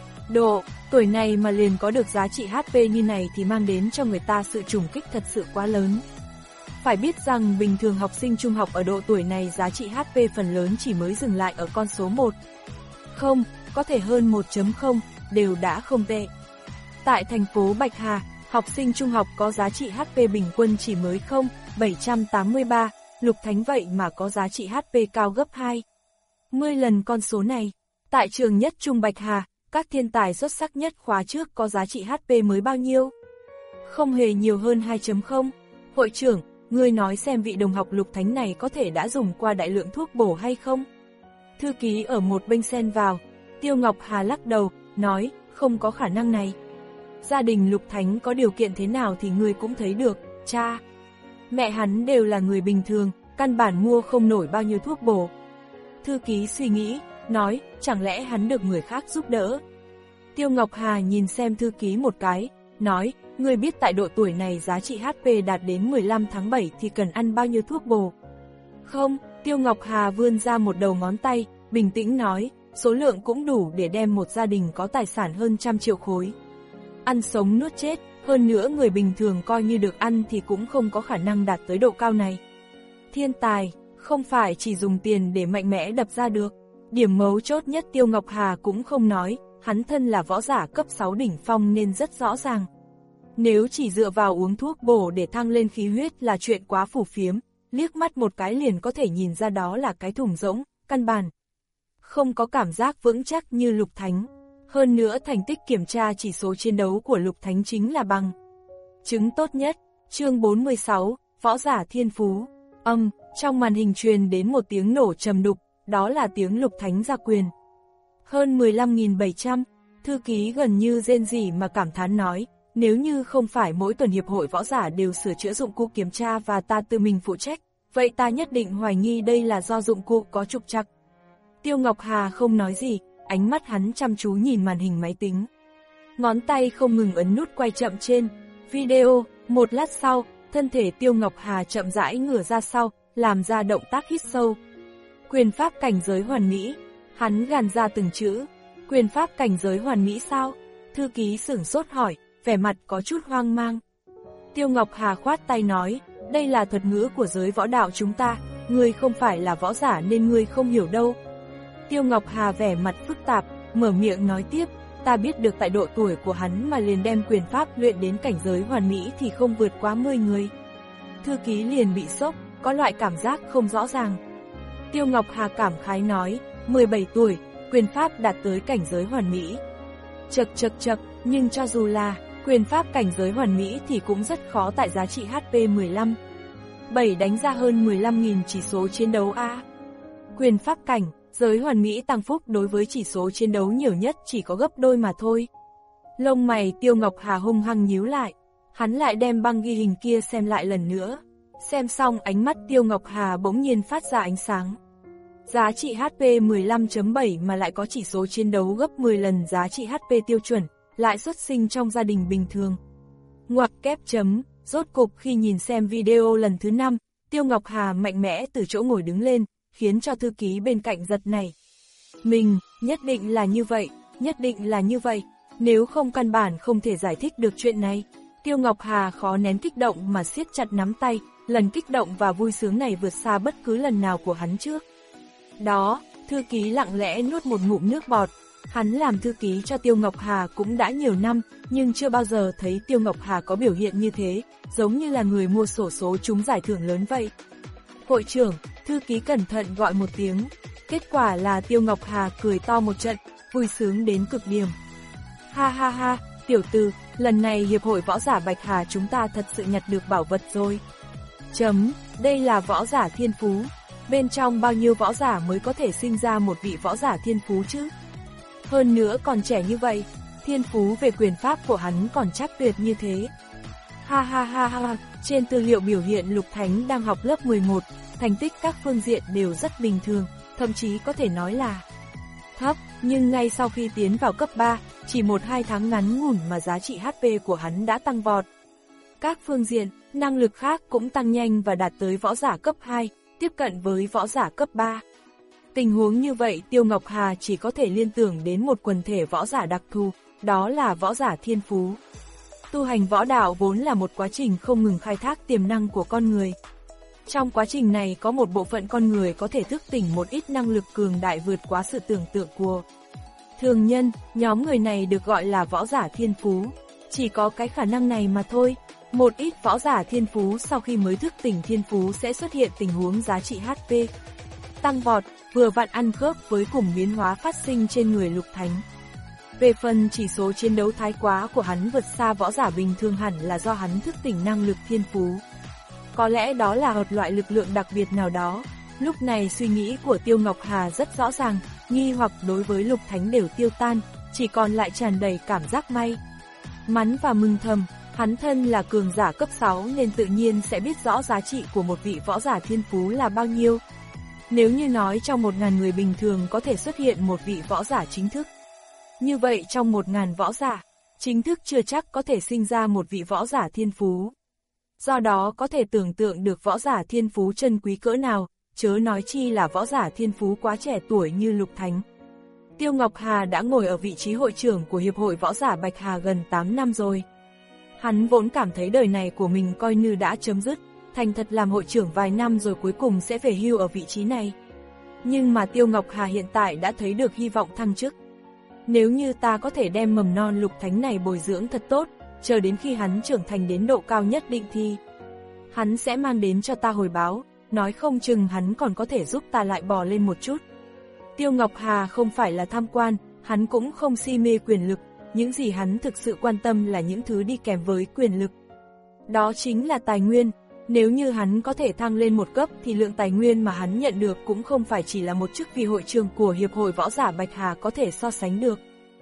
Độ, tuổi này mà liền có được giá trị hát pê như này thì mang đến cho người ta sự trùng kích thật sự quá lớn. Phải biết rằng bình thường học sinh trung học ở độ tuổi này giá trị hát pê phần lớn chỉ mới dừng lại ở con số một. Không, có thể hơn một chấm không, đều đã không tệ. Tại thành phố Bạch Hà, học sinh trung học có giá trị hát pê bình quân chỉ mới không phẩy bảy trăm tám mươi ba, Lục Thánh vậy mà có giá trị hát pê cao gấp hai mươi lần con số này. Tại trường nhất trung Bạch Hà, các thiên tài xuất sắc nhất khóa trước có giá trị hát pê mới bao nhiêu? Không hề nhiều hơn hai chấm không. Hội trưởng, ngươi nói xem vị đồng học Lục Thánh này có thể đã dùng qua đại lượng thuốc bổ hay không? Thư ký ở một bên xen vào. Tiêu Ngọc Hà lắc đầu, nói, không có khả năng này. Gia đình Lục Thánh có điều kiện thế nào thì ngươi cũng thấy được, cha. Mẹ hắn đều là người bình thường, căn bản mua không nổi bao nhiêu thuốc bổ. Thư ký suy nghĩ, nói, chẳng lẽ hắn được người khác giúp đỡ? Tiêu Ngọc Hà nhìn xem thư ký một cái, nói, ngươi biết tại độ tuổi này giá trị hát pê đạt đến mười lăm tháng bảy thì cần ăn bao nhiêu thuốc bổ? Không, Tiêu Ngọc Hà vươn ra một đầu ngón tay, bình tĩnh nói, số lượng cũng đủ để đem một gia đình có tài sản hơn trăm triệu khối. Ăn sống nuốt chết, hơn nữa người bình thường coi như được ăn thì cũng không có khả năng đạt tới độ cao này. Thiên tài, không phải chỉ dùng tiền để mạnh mẽ đập ra được. Điểm mấu chốt nhất Tiêu Ngọc Hà cũng không nói, hắn thân là võ giả cấp sáu đỉnh phong nên rất rõ ràng. Nếu chỉ dựa vào uống thuốc bổ để thăng lên khí huyết là chuyện quá phù phiếm, liếc mắt một cái liền có thể nhìn ra đó là cái thùng rỗng, căn bản. Không có cảm giác vững chắc như Lục Thánh. Hơn nữa thành tích kiểm tra chỉ số chiến đấu của Lục Thánh chính là bằng chứng tốt nhất. Chương bốn mươi sáu, Võ giả thiên phú. Âm, trong màn hình truyền đến một tiếng nổ trầm đục, đó là tiếng Lục Thánh ra quyền. Hơn mười lăm nghìn bảy trăm, thư ký gần như rên rỉ mà cảm thán nói, nếu như không phải mỗi tuần hiệp hội võ giả đều sửa chữa dụng cụ kiểm tra và ta tự mình phụ trách, vậy ta nhất định hoài nghi đây là do dụng cụ có trục trặc. Tiêu Ngọc Hà không nói gì, ánh mắt hắn chăm chú nhìn màn hình máy tính. Ngón tay không ngừng ấn nút quay chậm trên video, một lát sau, thân thể Tiêu Ngọc Hà chậm rãi ngửa ra sau, làm ra động tác hít sâu. Quyền pháp cảnh giới hoàn mỹ, hắn gàn ra từng chữ, quyền pháp cảnh giới hoàn mỹ sao? Thư ký sửng sốt hỏi, vẻ mặt có chút hoang mang. Tiêu Ngọc Hà khoát tay nói, đây là thuật ngữ của giới võ đạo chúng ta, ngươi không phải là võ giả nên ngươi không hiểu đâu. Tiêu Ngọc Hà vẻ mặt phức tạp, mở miệng nói tiếp, ta biết được tại độ tuổi của hắn mà liền đem quyền pháp luyện đến cảnh giới hoàn mỹ thì không vượt quá mười người. Thư ký liền bị sốc, có loại cảm giác không rõ ràng. Tiêu Ngọc Hà cảm khái nói, mười bảy tuổi, quyền pháp đạt tới cảnh giới hoàn mỹ. Chật chật chật, nhưng cho dù là quyền pháp cảnh giới hoàn mỹ thì cũng rất khó tại giá trị hát pê mười lăm. bảy đánh ra hơn mười lăm nghìn chỉ số chiến đấu A. Quyền pháp cảnh, giới hoàn mỹ tăng phúc đối với chỉ số chiến đấu nhiều nhất chỉ có gấp đôi mà thôi. Lông mày Tiêu Ngọc Hà hung hăng nhíu lại, hắn lại đem băng ghi hình kia xem lại lần nữa. Xem xong ánh mắt Tiêu Ngọc Hà bỗng nhiên phát ra ánh sáng. Giá trị hát pê mười lăm chấm bảy mà lại có chỉ số chiến đấu gấp mười lần giá trị hát pê tiêu chuẩn, lại xuất sinh trong gia đình bình thường. Ngoặc kép chấm, rốt cục khi nhìn xem video lần thứ năm, Tiêu Ngọc Hà mạnh mẽ từ chỗ ngồi đứng lên, khiến cho thư ký bên cạnh giật nảy. Mình, nhất định là như vậy, nhất định là như vậy, nếu không căn bản không thể giải thích được chuyện này. Tiêu Ngọc Hà khó nén kích động mà siết chặt nắm tay, lần kích động và vui sướng này vượt xa bất cứ lần nào của hắn trước. Đó, thư ký lặng lẽ nuốt một ngụm nước bọt, hắn làm thư ký cho Tiêu Ngọc Hà cũng đã nhiều năm, nhưng chưa bao giờ thấy Tiêu Ngọc Hà có biểu hiện như thế, giống như là người mua xổ số trúng giải thưởng lớn vậy. Hội trưởng, thư ký cẩn thận gọi một tiếng, kết quả là Tiêu Ngọc Hà cười to một trận, vui sướng đến cực điểm. Ha ha ha, tiểu tử, lần này Hiệp hội Võ giả Bạch Hà chúng ta thật sự nhặt được bảo vật rồi. Chấm, đây là võ giả thiên phú. Bên trong bao nhiêu võ giả mới có thể sinh ra một vị võ giả thiên phú chứ? Hơn nữa còn trẻ như vậy, thiên phú về quyền pháp của hắn còn chắc tuyệt như thế. Ha ha ha ha, trên tư liệu biểu hiện Lục Thánh đang học lớp mười một, thành tích các phương diện đều rất bình thường, thậm chí có thể nói là thấp, nhưng ngay sau khi tiến vào cấp ba, chỉ một hai tháng ngắn ngủn mà giá trị hát pê của hắn đã tăng vọt. Các phương diện, năng lực khác cũng tăng nhanh và đạt tới võ giả cấp hai, tiếp cận với võ giả cấp ba. Tình huống như vậy Tiêu Ngọc Hà chỉ có thể liên tưởng đến một quần thể võ giả đặc thù, đó là võ giả thiên phú. Tu hành võ đạo vốn là một quá trình không ngừng khai thác tiềm năng của con người. Trong quá trình này có một bộ phận con người có thể thức tỉnh một ít năng lực cường đại vượt quá sự tưởng tượng của Thường nhân, nhóm người này được gọi là võ giả thiên phú. Chỉ có cái khả năng này mà thôi. Một ít võ giả thiên phú sau khi mới thức tỉnh thiên phú sẽ xuất hiện tình huống giá trị hát pê tăng vọt, vừa vặn ăn khớp với cùng biến hóa phát sinh trên người Lục Thánh. Về phần chỉ số chiến đấu thái quá của hắn vượt xa võ giả bình thường hẳn là do hắn thức tỉnh năng lực thiên phú. Có lẽ đó là một loại lực lượng đặc biệt nào đó. Lúc này suy nghĩ của Tiêu Ngọc Hà rất rõ ràng, nghi hoặc đối với Lục Thánh đều tiêu tan, chỉ còn lại tràn đầy cảm giác may mắn và mừng thầm. Hắn thân là cường giả cấp sáu nên tự nhiên sẽ biết rõ giá trị của một vị võ giả thiên phú là bao nhiêu. Nếu như nói trong một ngàn người bình thường có thể xuất hiện một vị võ giả chính thức, như vậy trong một ngàn võ giả, chính thức chưa chắc có thể sinh ra một vị võ giả thiên phú. Do đó có thể tưởng tượng được võ giả thiên phú chân quý cỡ nào, chớ nói chi là võ giả thiên phú quá trẻ tuổi như Lục Thánh. Tiêu Ngọc Hà đã ngồi ở vị trí hội trưởng của Hiệp hội Võ giả Bạch Hà gần tám năm rồi. Hắn vốn cảm thấy đời này của mình coi như đã chấm dứt, thành thật làm hội trưởng vài năm rồi cuối cùng sẽ về hưu ở vị trí này. Nhưng mà Tiêu Ngọc Hà hiện tại đã thấy được hy vọng thăng chức. Nếu như ta có thể đem mầm non Lục Thánh này bồi dưỡng thật tốt, chờ đến khi hắn trưởng thành đến độ cao nhất định thì hắn sẽ mang đến cho ta hồi báo, nói không chừng hắn còn có thể giúp ta lại bò lên một chút. Tiêu Ngọc Hà không phải là tham quan, hắn cũng không si mê quyền lực, những gì hắn thực sự quan tâm là những thứ đi kèm với quyền lực. Đó chính là tài nguyên, nếu như hắn có thể thăng lên một cấp thì lượng tài nguyên mà hắn nhận được cũng không phải chỉ là một chức vị hội trưởng của Hiệp hội Võ giả Bạch Hà có thể so sánh được.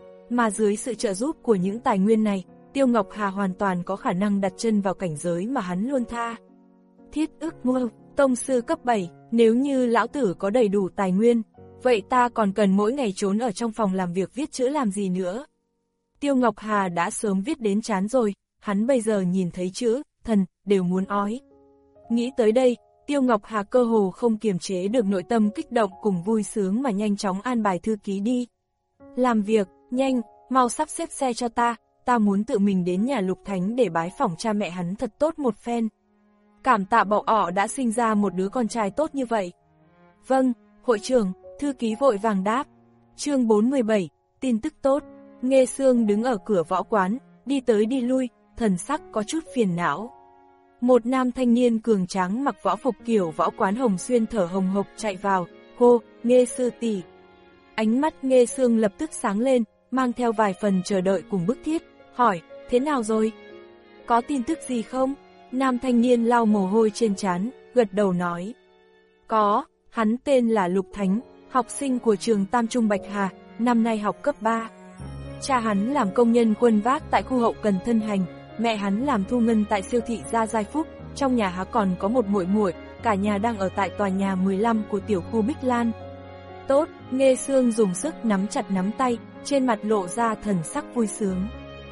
Mà dưới sự trợ giúp của những tài nguyên này, Tiêu Ngọc Hà hoàn toàn có khả năng đặt chân vào cảnh giới mà hắn luôn tha thiết ước mơ, tông sư cấp bảy, nếu như lão tử có đầy đủ tài nguyên, vậy ta còn cần mỗi ngày trốn ở trong phòng làm việc viết chữ làm gì nữa. Tiêu Ngọc Hà đã sớm viết đến chán rồi, hắn bây giờ nhìn thấy chữ, thần, đều muốn ói. Nghĩ tới đây, Tiêu Ngọc Hà cơ hồ không kiềm chế được nội tâm kích động cùng vui sướng mà nhanh chóng an bài thư ký đi. Làm việc, nhanh, mau sắp xếp xe cho ta, ta muốn tự mình đến nhà Lục Thánh để bái phỏng cha mẹ hắn thật tốt một phen. Cảm tạ bậu ọ đã sinh ra một đứa con trai tốt như vậy. Vâng, hội trưởng, thư ký vội vàng đáp. Chương bốn mươi bảy, tin tức tốt. Nghê Sương đứng ở cửa võ quán, đi tới đi lui, thần sắc có chút phiền não. Một nam thanh niên cường tráng mặc võ phục kiểu võ quán Hồng Xuyên thở hồng hộc chạy vào, hô, Nghê sư tỷ. Ánh mắt Nghê Sương lập tức sáng lên, mang theo vài phần chờ đợi cùng bức thiết, hỏi, thế nào rồi? Có tin tức gì không? Nam thanh niên lau mồ hôi trên trán, gật đầu nói. Có, hắn tên là Lục Thánh, học sinh của trường Tam Trung Bạch Hà, năm nay học cấp ba. Cha hắn làm công nhân khuân vác tại khu hậu cần thân hành, mẹ hắn làm thu ngân tại siêu thị Gia Giai Phúc, trong nhà hắn còn có một muội muội, cả nhà đang ở tại tòa nhà mười lăm của tiểu khu Bích Lan. Tốt, Nghê Sương dùng sức nắm chặt nắm tay, trên mặt lộ ra thần sắc vui sướng.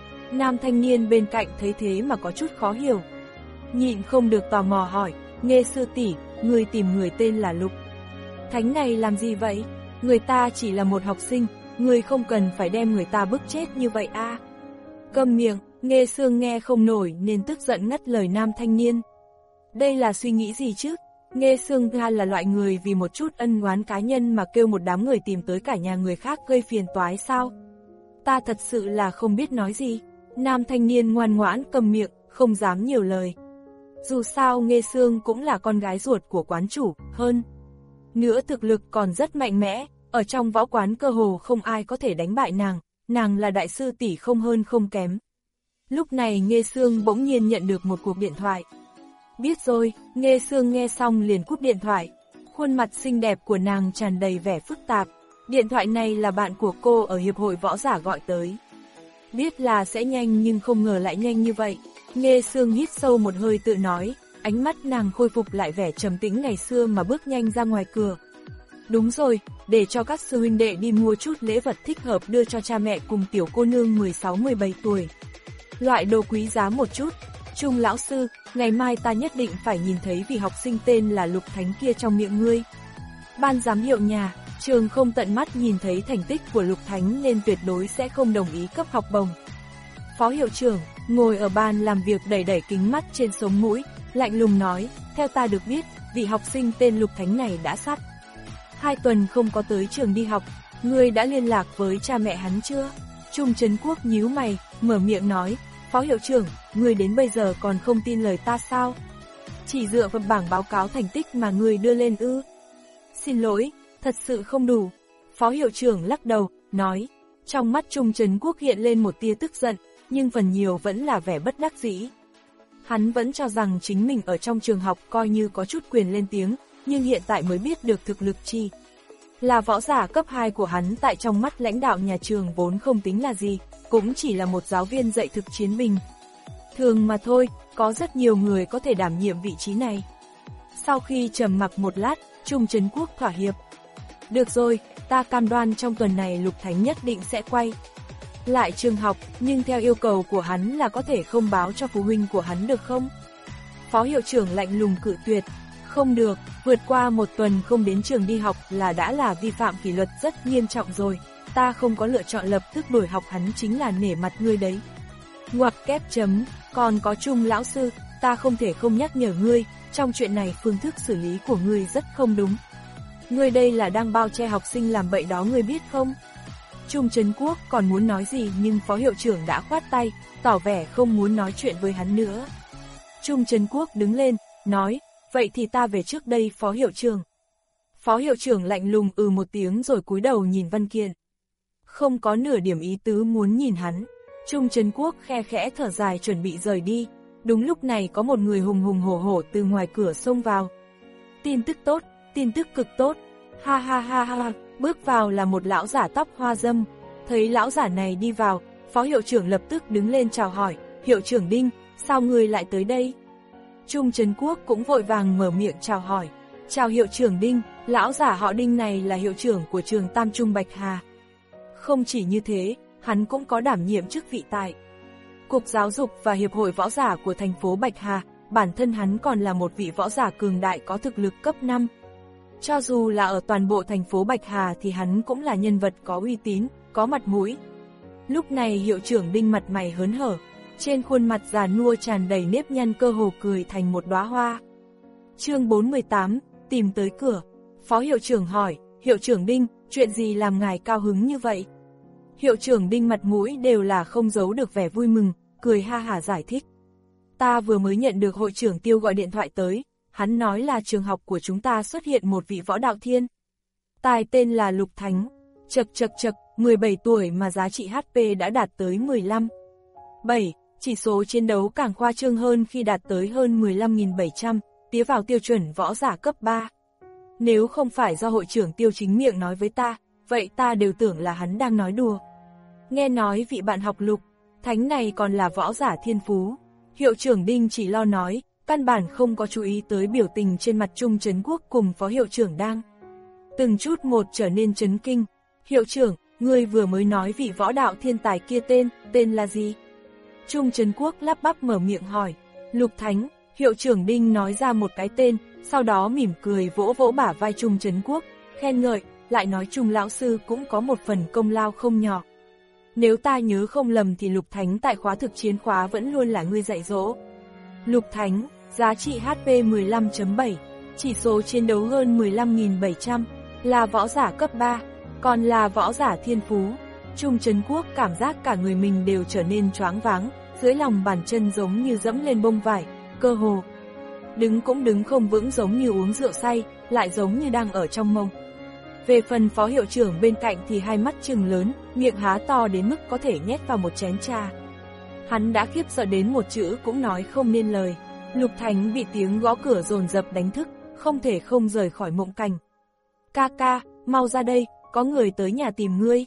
Nam thanh niên bên cạnh thấy thế mà có chút khó hiểu. Nhịn không được tò mò hỏi, Nghê sư tỷ, người tìm người tên là Lục Thánh này làm gì vậy? Người ta chỉ là một học sinh, người không cần phải đem người ta bức chết như vậy a. À? Câm miệng, Nghê Sương nghe không nổi nên tức giận ngắt lời nam thanh niên. Đây là suy nghĩ gì chứ? Nghê Sương ga là loại người vì một chút ân oán cá nhân mà kêu một đám người tìm tới cả nhà người khác gây phiền toái sao? Ta thật sự là không biết nói gì. Nam thanh niên ngoan ngoãn cầm miệng, không dám nhiều lời. Dù sao Nghê Sương cũng là con gái ruột của quán chủ, hơn nữa thực lực còn rất mạnh mẽ, ở trong võ quán cơ hồ không ai có thể đánh bại nàng, nàng là đại sư tỷ không hơn không kém. Lúc này Nghê Sương bỗng nhiên nhận được một cuộc điện thoại. Biết rồi, Nghê Sương nghe xong liền cúp điện thoại, khuôn mặt xinh đẹp của nàng tràn đầy vẻ phức tạp. Điện thoại này là bạn của cô ở Hiệp hội Võ giả gọi tới. Biết là sẽ nhanh nhưng không ngờ lại nhanh như vậy. Nghê Sương hít sâu một hơi tự nói, ánh mắt nàng khôi phục lại vẻ trầm tĩnh ngày xưa mà bước nhanh ra ngoài cửa. Đúng rồi, để cho các sư huynh đệ đi mua chút lễ vật thích hợp đưa cho cha mẹ cùng tiểu cô nương mười sáu mười bảy tuổi. Loại đồ quý giá một chút. Trung lão sư, ngày mai ta nhất định phải nhìn thấy vị học sinh tên là Lục Thánh kia trong miệng ngươi. Ban giám hiệu nhà, trường không tận mắt nhìn thấy thành tích của Lục Thánh nên tuyệt đối sẽ không đồng ý cấp học bổng. Phó hiệu trưởng, ngồi ở bàn làm việc đẩy đẩy kính mắt trên sống mũi, lạnh lùng nói, theo ta được biết, vị học sinh tên Lục Thánh này đã sắp hai tuần không có tới trường đi học, Ngươi đã liên lạc với cha mẹ hắn chưa? Trung Trấn Quốc nhíu mày, mở miệng nói, Phó hiệu trưởng, ngươi đến bây giờ còn không tin lời ta sao? Chỉ dựa vào bảng báo cáo thành tích mà ngươi đưa lên ư? Xin lỗi, thật sự không đủ. Phó hiệu trưởng lắc đầu, nói, trong mắt Trung Trấn Quốc hiện lên một tia tức giận, nhưng phần nhiều vẫn là vẻ bất đắc dĩ. Hắn vẫn cho rằng chính mình ở trong trường học coi như có chút quyền lên tiếng, nhưng hiện tại mới biết được thực lực chi. Là võ giả cấp hai của hắn tại trong mắt lãnh đạo nhà trường vốn không tính là gì, cũng chỉ là một giáo viên dạy thực chiến bình thường mà thôi, có rất nhiều người có thể đảm nhiệm vị trí này. Sau khi trầm mặc một lát, Trung Trấn Quốc thỏa hiệp. Được rồi, ta cam đoan trong tuần này Lục Thánh nhất định sẽ quay lại trường học, nhưng theo yêu cầu của hắn là có thể không báo cho phụ huynh của hắn được không? Phó hiệu trưởng lạnh lùng cự tuyệt, không được, vượt qua một tuần không đến trường đi học là đã là vi phạm kỷ luật rất nghiêm trọng rồi, ta không có lựa chọn lập tức đổi học hắn chính là nể mặt ngươi đấy. Ngoặc kép chấm, còn có Trung lão sư, ta không thể không nhắc nhở ngươi, trong chuyện này phương thức xử lý của ngươi rất không đúng. Ngươi đây là đang bao che học sinh làm bậy đó ngươi biết không? Trung Trấn Quốc còn muốn nói gì nhưng phó hiệu trưởng đã khoát tay, tỏ vẻ không muốn nói chuyện với hắn nữa. Trung Trấn Quốc đứng lên, nói, vậy thì ta về trước đây phó hiệu trưởng. Phó hiệu trưởng lạnh lùng ừ một tiếng rồi cúi đầu nhìn văn kiện. Không có nửa điểm ý tứ muốn nhìn hắn. Trung Trấn Quốc khe khẽ thở dài chuẩn bị rời đi. Đúng lúc này có một người hùng hùng hổ hổ từ ngoài cửa xông vào. Tin tức tốt, tin tức cực tốt. Ha ha ha ha, bước vào là một lão giả tóc hoa râm. Thấy lão giả này đi vào, phó hiệu trưởng lập tức đứng lên chào hỏi, hiệu trưởng Đinh, sao ngươi lại tới đây? Trung Trấn Quốc cũng vội vàng mở miệng chào hỏi, chào hiệu trưởng Đinh, lão giả họ Đinh này là hiệu trưởng của trường Tam Trung Bạch Hà. Không chỉ như thế, hắn cũng có đảm nhiệm chức vị tại Cục Giáo dục và Hiệp hội Võ giả của thành phố Bạch Hà, bản thân hắn còn là một vị võ giả cường đại có thực lực cấp năm. Cho dù là ở toàn bộ thành phố Bạch Hà thì hắn cũng là nhân vật có uy tín, có mặt mũi. Lúc này hiệu trưởng Đinh mặt mày hớn hở, trên khuôn mặt già nua tràn đầy nếp nhăn cơ hồ cười thành một đóa hoa. Chương bốn mươi tám, tìm tới cửa. Phó hiệu trưởng hỏi, hiệu trưởng Đinh, chuyện gì làm ngài cao hứng như vậy? Hiệu trưởng Đinh mặt mũi đều là không giấu được vẻ vui mừng, cười ha hả giải thích. Ta vừa mới nhận được hội trưởng Tiêu gọi điện thoại tới, hắn nói là trường học của chúng ta xuất hiện một vị võ đạo thiên tài tên là Lục Thánh. Chật chật chật, mười bảy tuổi mà giá trị hát pê đã đạt tới mười lăm. bảy, chỉ số chiến đấu càng khoa trương hơn khi đạt tới hơn mười lăm nghìn bảy trăm, tiến vào tiêu chuẩn võ giả cấp ba. Nếu không phải do hội trưởng Tiêu chính miệng nói với ta, vậy ta đều tưởng là hắn đang nói đùa. Nghe nói vị bạn học Lục Thánh này còn là võ giả thiên phú. Hiệu trưởng Đinh chỉ lo nói, căn bản không có chú ý tới biểu tình trên mặt Trung Trấn Quốc cùng phó hiệu trưởng đang từng chút một trở nên chấn kinh. Hiệu trưởng, ngươi vừa mới nói vị võ đạo thiên tài kia tên, tên là gì? Trung Trấn Quốc lắp bắp mở miệng hỏi. Lục Thánh. Hiệu trưởng Đinh nói ra một cái tên, sau đó mỉm cười vỗ vỗ bả vai Trung Trấn Quốc, khen ngợi, lại nói Trung lão sư cũng có một phần công lao không nhỏ. Nếu ta nhớ không lầm thì Lục Thánh tại khóa thực chiến khóa vẫn luôn là ngươi dạy dỗ. Lục Thánh, giá trị hát pê mười lăm chấm bảy, chỉ số chiến đấu hơn mười lăm nghìn bảy trăm, là võ giả cấp ba, còn là võ giả thiên phú. Trung Trấn Quốc cảm giác cả người mình đều trở nên choáng váng, dưới lòng bàn chân giống như dẫm lên bông vải, cơ hồ đứng cũng đứng không vững, giống như uống rượu say, lại giống như đang ở trong mông. Về phần phó hiệu trưởng bên cạnh thì hai mắt trừng lớn, miệng há to đến mức có thể nhét vào một chén trà. Hắn đã khiếp sợ đến một chữ cũng nói không nên lời. Lục Thánh bị tiếng gõ cửa dồn dập đánh thức, không thể không rời khỏi mộng cảnh. Ca ca, mau ra đây, có người tới nhà tìm ngươi.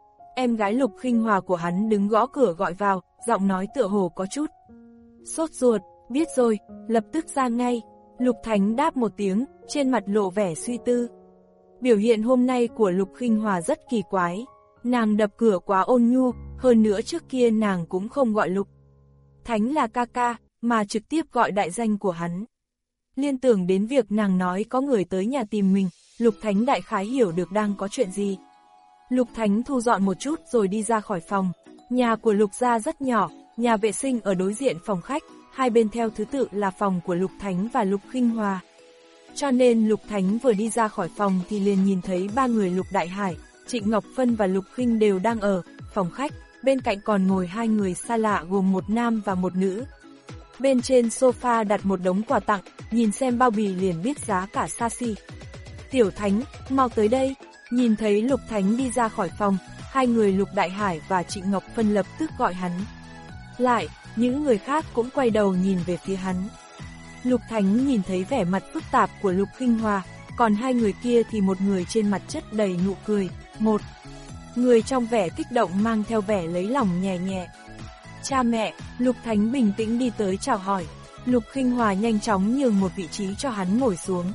Em gái Lục Khinh Hòa của hắn đứng gõ cửa gọi vào, giọng nói tựa hồ có chút sốt ruột. Biết rồi, lập tức ra ngay. Lục Thánh đáp một tiếng, trên mặt lộ vẻ suy tư. Biểu hiện hôm nay của Lục Khinh Hòa rất kỳ quái. Nàng đập cửa quá ôn nhu, hơn nữa trước kia nàng cũng không gọi Lục Thánh là ca ca, mà trực tiếp gọi đại danh của hắn. Liên tưởng đến việc nàng nói có người tới nhà tìm mình, Lục Thánh đại khái hiểu được đang có chuyện gì. Lục Thánh thu dọn một chút rồi đi ra khỏi phòng. Nhà của Lục gia rất nhỏ, nhà vệ sinh ở đối diện phòng khách, hai bên theo thứ tự là phòng của Lục Thánh và Lục Khinh Hòa. Cho nên Lục Thánh vừa đi ra khỏi phòng thì liền nhìn thấy ba người Lục Đại Hải, Trịnh Ngọc Phân và Lục Khinh đều đang ở phòng khách, bên cạnh còn ngồi hai người xa lạ gồm một nam và một nữ. Bên trên sofa đặt một đống quà tặng, nhìn xem bao bì liền biết giá cả xa xỉ. Tiểu Thánh, mau tới đây. Nhìn thấy Lục Thánh đi ra khỏi phòng, hai người Lục Đại Hải và Trịnh Ngọc Phân lập tức gọi hắn lại, những người khác cũng quay đầu nhìn về phía hắn. Lục Thánh nhìn thấy vẻ mặt phức tạp của Lục Khinh Hòa, còn hai người kia thì một người trên mặt chất đầy nụ cười, một người trong vẻ kích động mang theo vẻ lấy lòng nhẹ nhẹ. Cha mẹ, Lục Thánh bình tĩnh đi tới chào hỏi, Lục Khinh Hòa nhanh chóng nhường một vị trí cho hắn ngồi xuống.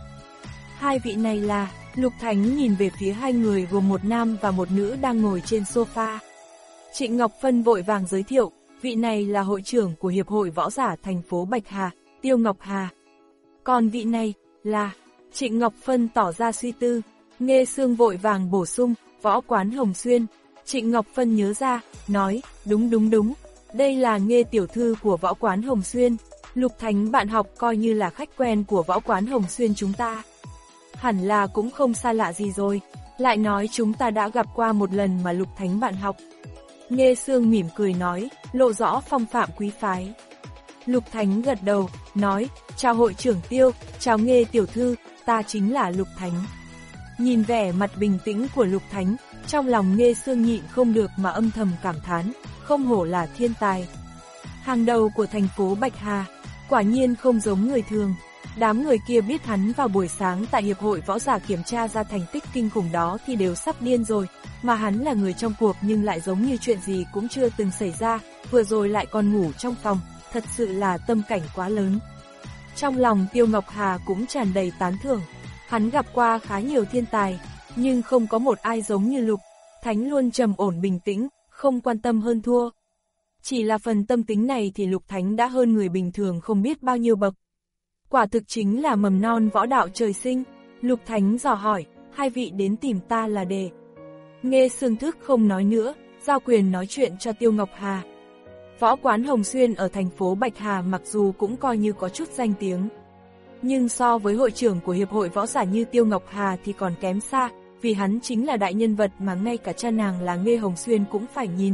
Hai vị này là, Lục Thánh nhìn về phía hai người gồm một nam và một nữ đang ngồi trên sofa. Trịnh Ngọc Phân vội vàng giới thiệu, vị này là hội trưởng của Hiệp hội Võ giả thành phố Bạch Hà, Tiêu Ngọc Hà. Còn vị này, là, Trịnh Ngọc Phân tỏ ra suy tư, Nghê Sương vội vàng bổ sung, Võ quán Hồng Xuyên. Trịnh Ngọc Phân nhớ ra, nói, đúng đúng đúng, đây là Nghê tiểu thư của Võ quán Hồng Xuyên. Lục Thánh bạn học coi như là khách quen của Võ quán Hồng Xuyên chúng ta. Hẳn là cũng không xa lạ gì rồi, lại nói chúng ta đã gặp qua một lần mà Lục Thánh bạn học. Nghê Sương mỉm cười nói, lộ rõ phong phạm quý phái. Lục Thánh gật đầu, nói, chào hội trưởng Tiêu, chào Nghê tiểu thư, ta chính là Lục Thánh. Nhìn vẻ mặt bình tĩnh của Lục Thánh, trong lòng Nghê Sương nhịn không được mà âm thầm cảm thán, không hổ là thiên tài. Hàng đầu của thành phố Bạch Hà, quả nhiên không giống người thường. Đám người kia biết hắn vào buổi sáng tại Hiệp hội Võ giả kiểm tra ra thành tích kinh khủng đó thì đều sắp điên rồi, mà hắn là người trong cuộc nhưng lại giống như chuyện gì cũng chưa từng xảy ra, vừa rồi lại còn ngủ trong phòng, thật sự là tâm cảnh quá lớn. Trong lòng Tiêu Ngọc Hà cũng tràn đầy tán thưởng, hắn gặp qua khá nhiều thiên tài, nhưng không có một ai giống như Lục Thánh luôn trầm ổn bình tĩnh, không quan tâm hơn thua. Chỉ là phần tâm tính này thì Lục Thánh đã hơn người bình thường không biết bao nhiêu bậc. Quả thực chính là mầm non võ đạo trời sinh. Lục Thánh dò hỏi, hai vị đến tìm ta là để. Nghê Sương thức không nói nữa, giao quyền nói chuyện cho Tiêu Ngọc Hà. Võ quán Hồng Xuyên ở thành phố Bạch Hà mặc dù cũng coi như có chút danh tiếng, nhưng so với hội trưởng của Hiệp hội Võ giả như Tiêu Ngọc Hà thì còn kém xa, vì hắn chính là đại nhân vật mà ngay cả cha nàng là Nghê Hồng Xuyên cũng phải nhìn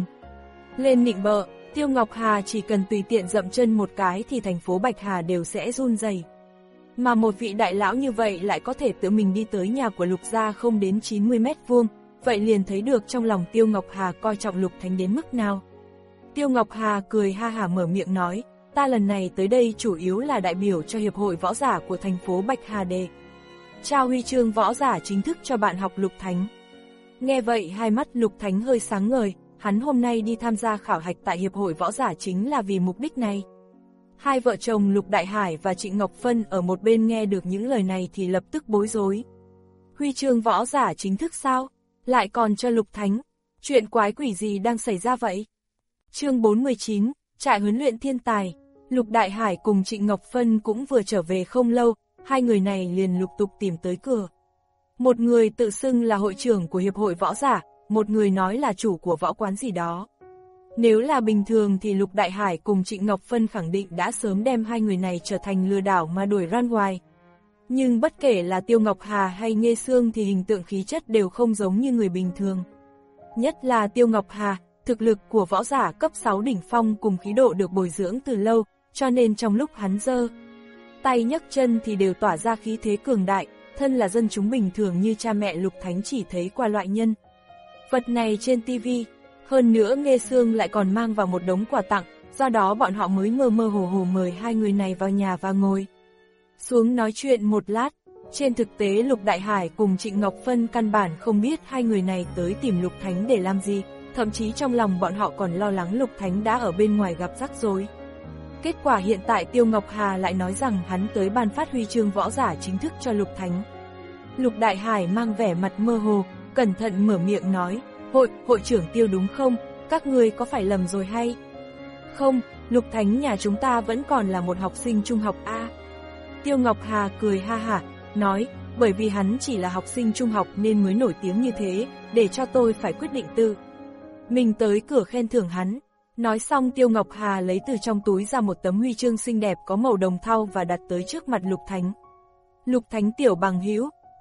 lên nịnh bợ. Tiêu Ngọc Hà chỉ cần tùy tiện dậm chân một cái thì thành phố Bạch Hà đều sẽ run rẩy. Mà một vị đại lão như vậy lại có thể tự mình đi tới nhà của Lục gia không đến chín mươi mét vuông, vậy liền thấy được trong lòng Tiêu Ngọc Hà coi trọng Lục Thánh đến mức nào. Tiêu Ngọc Hà cười ha hả mở miệng nói, ta lần này tới đây chủ yếu là đại biểu cho Hiệp hội Võ giả của thành phố Bạch Hà để trao huy chương võ giả chính thức cho bạn học Lục Thánh. Nghe vậy hai mắt Lục Thánh hơi sáng ngời, hắn hôm nay đi tham gia khảo hạch tại Hiệp hội Võ giả chính là vì mục đích này. Hai vợ chồng Lục Đại Hải và Trịnh Ngọc Phân ở một bên nghe được những lời này thì lập tức bối rối. Huy chương võ giả chính thức sao? Lại còn cho Lục Thánh? Chuyện quái quỷ gì đang xảy ra vậy? Chương bốn mươi chín, trại huấn luyện thiên tài. Lục Đại Hải cùng Trịnh Ngọc Phân cũng vừa trở về không lâu, hai người này liền lục tục tìm tới cửa. Một người tự xưng là hội trưởng của Hiệp hội Võ giả, một người nói là chủ của võ quán gì đó. Nếu là bình thường thì Lục Đại Hải cùng Trịnh Ngọc Phân khẳng định đã sớm đem hai người này trở thành lừa đảo mà đuổi ran hoài. Nhưng bất kể là Tiêu Ngọc Hà hay Nghê Sương thì hình tượng khí chất đều không giống như người bình thường. Nhất là Tiêu Ngọc Hà, thực lực của võ giả cấp sáu đỉnh phong cùng khí độ được bồi dưỡng từ lâu, cho nên trong lúc hắn giơ tay nhấc chân thì đều tỏa ra khí thế cường đại, thân là dân chúng bình thường như cha mẹ Lục Thánh chỉ thấy qua loại nhân vật này trên tivi. Hơn nữa Nghê Sương lại còn mang vào một đống quà tặng, do đó bọn họ mới mơ mơ hồ hồ mời hai người này vào nhà và ngồi xuống nói chuyện một lát. Trên thực tế Lục Đại Hải cùng Trịnh Ngọc Phân căn bản không biết hai người này tới tìm Lục Thánh để làm gì, thậm chí trong lòng bọn họ còn lo lắng Lục Thánh đã ở bên ngoài gặp rắc rối. Kết quả hiện tại Tiêu Ngọc Hà lại nói rằng hắn tới ban phát huy chương võ giả chính thức cho Lục Thánh. Lục Đại Hải mang vẻ mặt mơ hồ, cẩn thận mở miệng nói, hội, hội trưởng Tiêu đúng không, các người có phải lầm rồi hay? Không, Lục Thánh nhà chúng ta vẫn còn là một học sinh trung học A. Tiêu Ngọc Hà cười ha hả, nói, bởi vì hắn chỉ là học sinh trung học nên mới nổi tiếng như thế, để cho tôi phải quyết định tự mình tới cửa khen thưởng hắn. Nói xong Tiêu Ngọc Hà lấy từ trong túi ra một tấm huy chương xinh đẹp có màu đồng thau và đặt tới trước mặt Lục Thánh. Lục Thánh tiểu bằng hữu,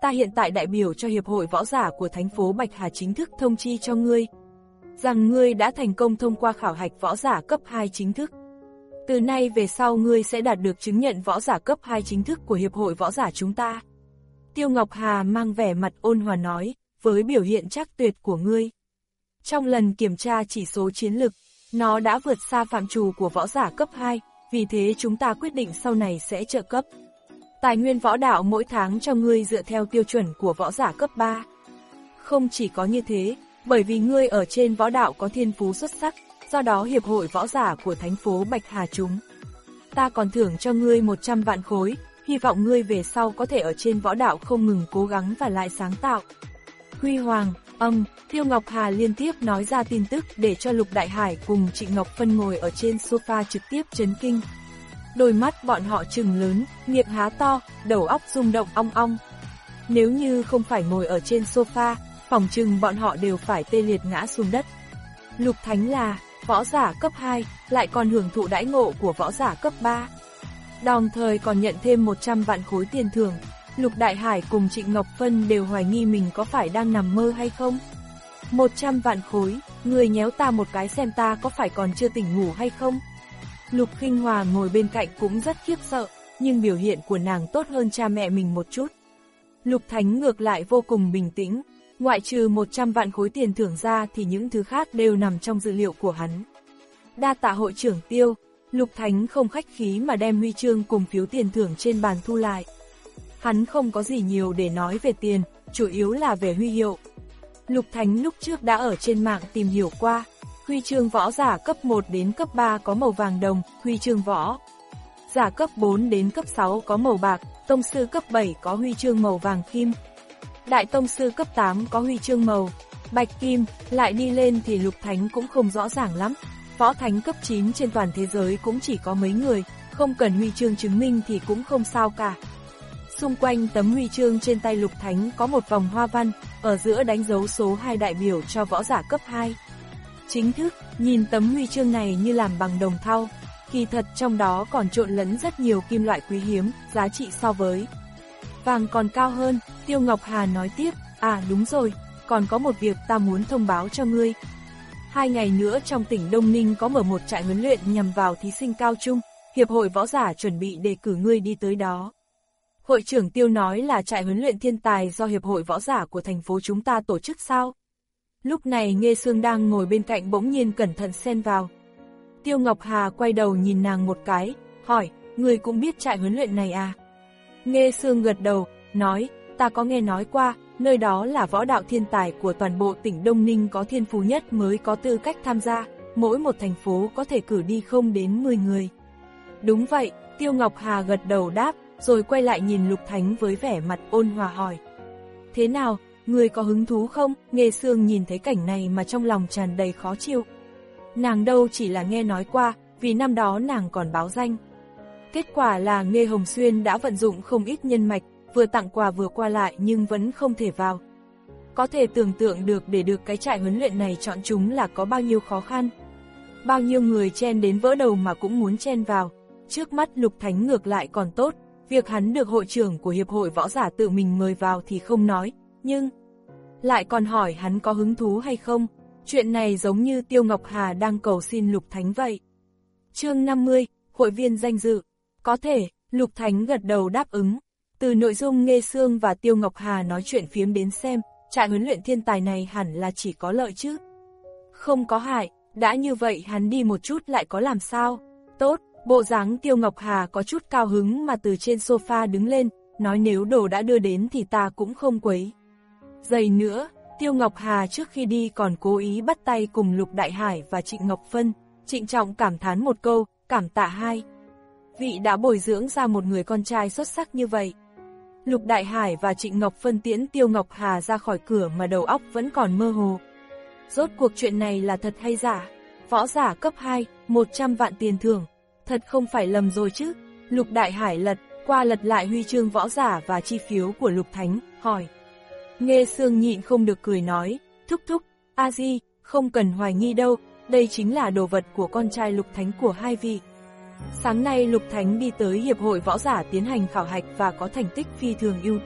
ta hiện tại đại biểu cho Hiệp hội Võ giả của thành phố Bạch Hà chính thức thông chi cho ngươi, rằng ngươi đã thành công thông qua khảo hạch võ giả cấp hai chính thức. Từ nay về sau ngươi sẽ đạt được chứng nhận võ giả cấp hai chính thức của Hiệp hội Võ giả chúng ta. Tiêu Ngọc Hà mang vẻ mặt ôn hòa nói, với biểu hiện chắc tuyệt của ngươi. Trong lần kiểm tra chỉ số chiến lực, nó đã vượt xa phạm trù của võ giả cấp hai, vì thế chúng ta quyết định sau này sẽ trợ cấp tài nguyên võ đạo mỗi tháng cho ngươi dựa theo tiêu chuẩn của võ giả cấp ba. Không chỉ có như thế, bởi vì ngươi ở trên võ đạo có thiên phú xuất sắc, do đó Hiệp hội Võ giả của thành phố Bạch Hà chúng ta còn thưởng cho ngươi một trăm vạn khối, hy vọng ngươi về sau có thể ở trên võ đạo không ngừng cố gắng và lại sáng tạo. Huy hoàng, âm, Tiêu Ngọc Hà liên tiếp nói ra tin tức để cho Lục Đại Hải cùng Trịnh Ngọc Phân ngồi ở trên sofa trực tiếp chấn kinh. Đôi mắt bọn họ trừng lớn, miệng há to, đầu óc rung động ong ong. Nếu như không phải ngồi ở trên sofa, phòng trừng bọn họ đều phải tê liệt ngã xuống đất. Lục Thánh là võ giả cấp hai, lại còn hưởng thụ đãi ngộ của võ giả cấp ba. Đồng thời còn nhận thêm một trăm vạn khối tiền thưởng. Lục Đại Hải cùng Trịnh Ngọc Phân đều hoài nghi mình có phải đang nằm mơ hay không. một trăm vạn khối, người nhéo ta một cái xem ta có phải còn chưa tỉnh ngủ hay không. Lục Khinh Hòa ngồi bên cạnh cũng rất khiếp sợ, nhưng biểu hiện của nàng tốt hơn cha mẹ mình một chút. Lục Thánh ngược lại vô cùng bình tĩnh, ngoại trừ một trăm vạn khối tiền thưởng ra thì những thứ khác đều nằm trong dữ liệu của hắn. Đa tạ hội trưởng Tiêu, Lục Thánh không khách khí mà đem huy chương cùng phiếu tiền thưởng trên bàn thu lại. Hắn không có gì nhiều để nói về tiền, chủ yếu là về huy hiệu. Lục Thánh lúc trước đã ở trên mạng tìm hiểu qua, huy chương võ giả cấp một đến cấp ba có màu vàng đồng, huy chương võ giả cấp bốn đến cấp sáu có màu bạc, tông sư cấp bảy có huy chương màu vàng kim, đại tông sư cấp tám có huy chương màu bạch kim, lại đi lên thì Lục Thánh cũng không rõ ràng lắm. Võ thánh cấp chín trên toàn thế giới cũng chỉ có mấy người, không cần huy chương chứng minh thì cũng không sao cả. Xung quanh tấm huy chương trên tay Lục Thánh có một vòng hoa văn, ở giữa đánh dấu số hai đại biểu cho võ giả cấp hai. Chính thức, nhìn tấm huy chương này như làm bằng đồng thau, kỳ thật trong đó còn trộn lẫn rất nhiều kim loại quý hiếm, giá trị so với vàng còn cao hơn. Tiêu Ngọc Hà nói tiếp, à đúng rồi, còn có một việc ta muốn thông báo cho ngươi. Hai ngày nữa trong tỉnh Đông Ninh có mở một trại huấn luyện nhằm vào thí sinh cao trung, Hiệp hội Võ giả chuẩn bị đề cử ngươi đi tới đó. Hội trưởng Tiêu nói là trại huấn luyện thiên tài do Hiệp hội Võ giả của thành phố chúng ta tổ chức sao? Lúc này Nghê Sương đang ngồi bên cạnh bỗng nhiên cẩn thận xen vào. Tiêu Ngọc Hà quay đầu nhìn nàng một cái, hỏi, ngươi cũng biết trại huấn luyện này à? Nghê Sương gật đầu, nói, ta có nghe nói qua, nơi đó là võ đạo thiên tài của toàn bộ tỉnh Đông Ninh có thiên phú nhất mới có tư cách tham gia, mỗi một thành phố có thể cử đi không đến mười người. Đúng vậy, Tiêu Ngọc Hà gật đầu đáp, rồi quay lại nhìn Lục Thánh với vẻ mặt ôn hòa hỏi. Thế nào, người có hứng thú không? Nghê Sương nhìn thấy cảnh này mà trong lòng tràn đầy khó chịu. Nàng đâu chỉ là nghe nói qua, vì năm đó nàng còn báo danh. Kết quả là Nghê Hồng Xuyên đã vận dụng không ít nhân mạch, vừa tặng quà vừa qua lại nhưng vẫn không thể vào. Có thể tưởng tượng được để được cái trại huấn luyện này chọn chúng là có bao nhiêu khó khăn. Bao nhiêu người chen đến vỡ đầu mà cũng muốn chen vào. Trước mắt Lục Thánh ngược lại còn tốt, việc hắn được hội trưởng của Hiệp hội Võ giả tự mình mời vào thì không nói, nhưng lại còn hỏi hắn có hứng thú hay không. Chuyện này giống như Tiêu Ngọc Hà đang cầu xin Lục Thánh vậy. Chương năm mươi, hội viên danh dự. Có thể, Lục Thánh gật đầu đáp ứng. Từ nội dung Nghê Sương và Tiêu Ngọc Hà nói chuyện phiếm đến xem, trại huấn luyện thiên tài này hẳn là chỉ có lợi chứ. Không có hại, đã như vậy hắn đi một chút lại có làm sao. Tốt, bộ dáng Tiêu Ngọc Hà có chút cao hứng mà từ trên sofa đứng lên, nói nếu đồ đã đưa đến thì ta cũng không quấy giày nữa. Tiêu Ngọc Hà trước khi đi còn cố ý bắt tay cùng Lục Đại Hải và Trịnh Ngọc Phân, trịnh trọng cảm thán một câu, cảm tạ hai vị đã bồi dưỡng ra một người con trai xuất sắc như vậy. Lục Đại Hải và Trịnh Ngọc Phân tiễn Tiêu Ngọc Hà ra khỏi cửa mà đầu óc vẫn còn mơ hồ. Rốt cuộc chuyện này là thật hay giả? Võ giả cấp hai, một trăm vạn tiền thưởng, thật không phải lầm rồi chứ? Lục Đại Hải lật qua lật lại huy chương võ giả và chi phiếu của Lục Thánh, hỏi. Nghê Sương nhịn không được cười nói, thúc thúc, a di, không cần hoài nghi đâu, đây chính là đồ vật của con trai Lục Thánh của hai vị. Sáng nay Lục Thánh đi tới Hiệp hội Võ giả tiến hành khảo hạch và có thành tích phi thường ưu tú,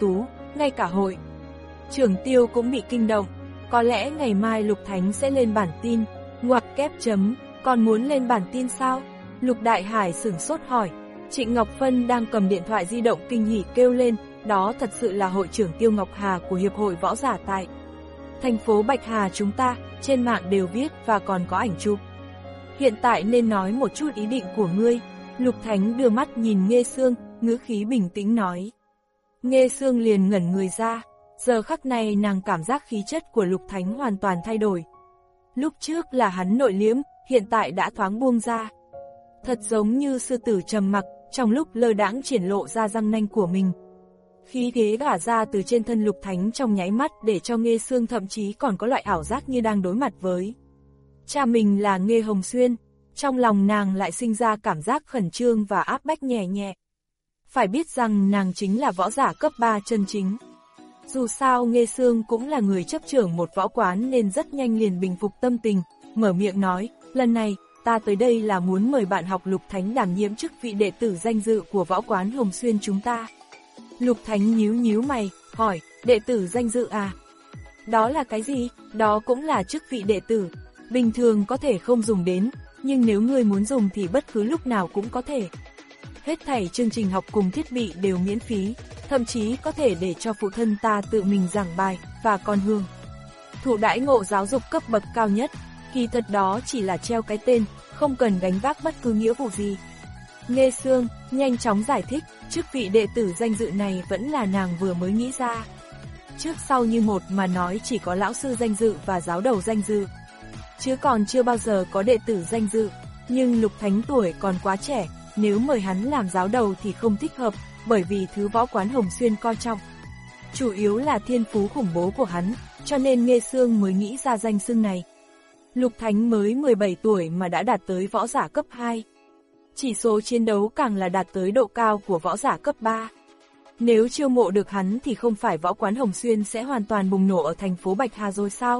ngay cả hội trưởng Tiêu cũng bị kinh động. Có lẽ ngày mai Lục Thánh sẽ lên bản tin, ngoặc kép chấm, còn muốn lên bản tin sao? Lục Đại Hải sửng sốt hỏi. Trịnh Ngọc Phân đang cầm điện thoại di động kinh hỉ kêu lên, đó thật sự là hội trưởng Tiêu Ngọc Hà của Hiệp hội Võ giả tại thành phố Bạch Hà chúng ta, trên mạng đều viết và còn có ảnh chụp. Hiện tại nên nói một chút ý định của ngươi. Lục Thánh đưa mắt nhìn Nghê Sương, ngữ khí bình tĩnh nói. Nghê Sương liền ngẩn người ra, giờ khắc này nàng cảm giác khí chất của Lục Thánh hoàn toàn thay đổi. Lúc trước là hắn nội liễm, hiện tại đã thoáng buông ra. Thật giống như sư tử trầm mặc, trong lúc lơ đãng triển lộ ra răng nanh của mình. Khí thế gả ra từ trên thân Lục Thánh trong nháy mắt để cho Nghê Sương thậm chí còn có loại ảo giác như đang đối mặt với cha mình là Nghê Hồng Xuyên. Trong lòng nàng lại sinh ra cảm giác khẩn trương và áp bách nhẹ nhẹ. Phải biết rằng nàng chính là võ giả cấp ba chân chính. Dù sao Nghê Sương cũng là người chấp trưởng một võ quán nên rất nhanh liền bình phục tâm tình, mở miệng nói, lần này, ta tới đây là muốn mời bạn học Lục Thánh đảm nhiệm chức vị đệ tử danh dự của võ quán Hồng Xuyên chúng ta. Lục Thánh nhíu nhíu mày, hỏi, đệ tử danh dự à? Đó là cái gì? Đó cũng là chức vị đệ tử, bình thường có thể không dùng đến, nhưng nếu ngươi muốn dùng thì bất cứ lúc nào cũng có thể. Hết thảy chương trình học cùng thiết bị đều miễn phí, thậm chí có thể để cho phụ thân ta tự mình giảng bài, và còn hưởng thụ đãi ngộ giáo dục cấp bậc cao nhất. Kỳ thật đó chỉ là treo cái tên, không cần gánh vác bất cứ nghĩa vụ gì. Nghê Sương nhanh chóng giải thích, chức vị đệ tử danh dự này vẫn là nàng vừa mới nghĩ ra. Trước sau như một mà nói chỉ có lão sư danh dự và giáo đầu danh dự, chứ còn chưa bao giờ có đệ tử danh dự. Nhưng Lục Thánh tuổi còn quá trẻ, nếu mời hắn làm giáo đầu thì không thích hợp, bởi vì thứ võ quán Hồng Xuyên coi trọng chủ yếu là thiên phú khủng bố của hắn, cho nên Nghê Sương mới nghĩ ra danh xưng này. Lục Thánh mới mười bảy tuổi mà đã đạt tới võ giả cấp hai. Chỉ số chiến đấu càng là đạt tới độ cao của võ giả cấp ba. Nếu chiêu mộ được hắn thì không phải võ quán Hồng Xuyên sẽ hoàn toàn bùng nổ ở thành phố Bạch Hà rồi sao?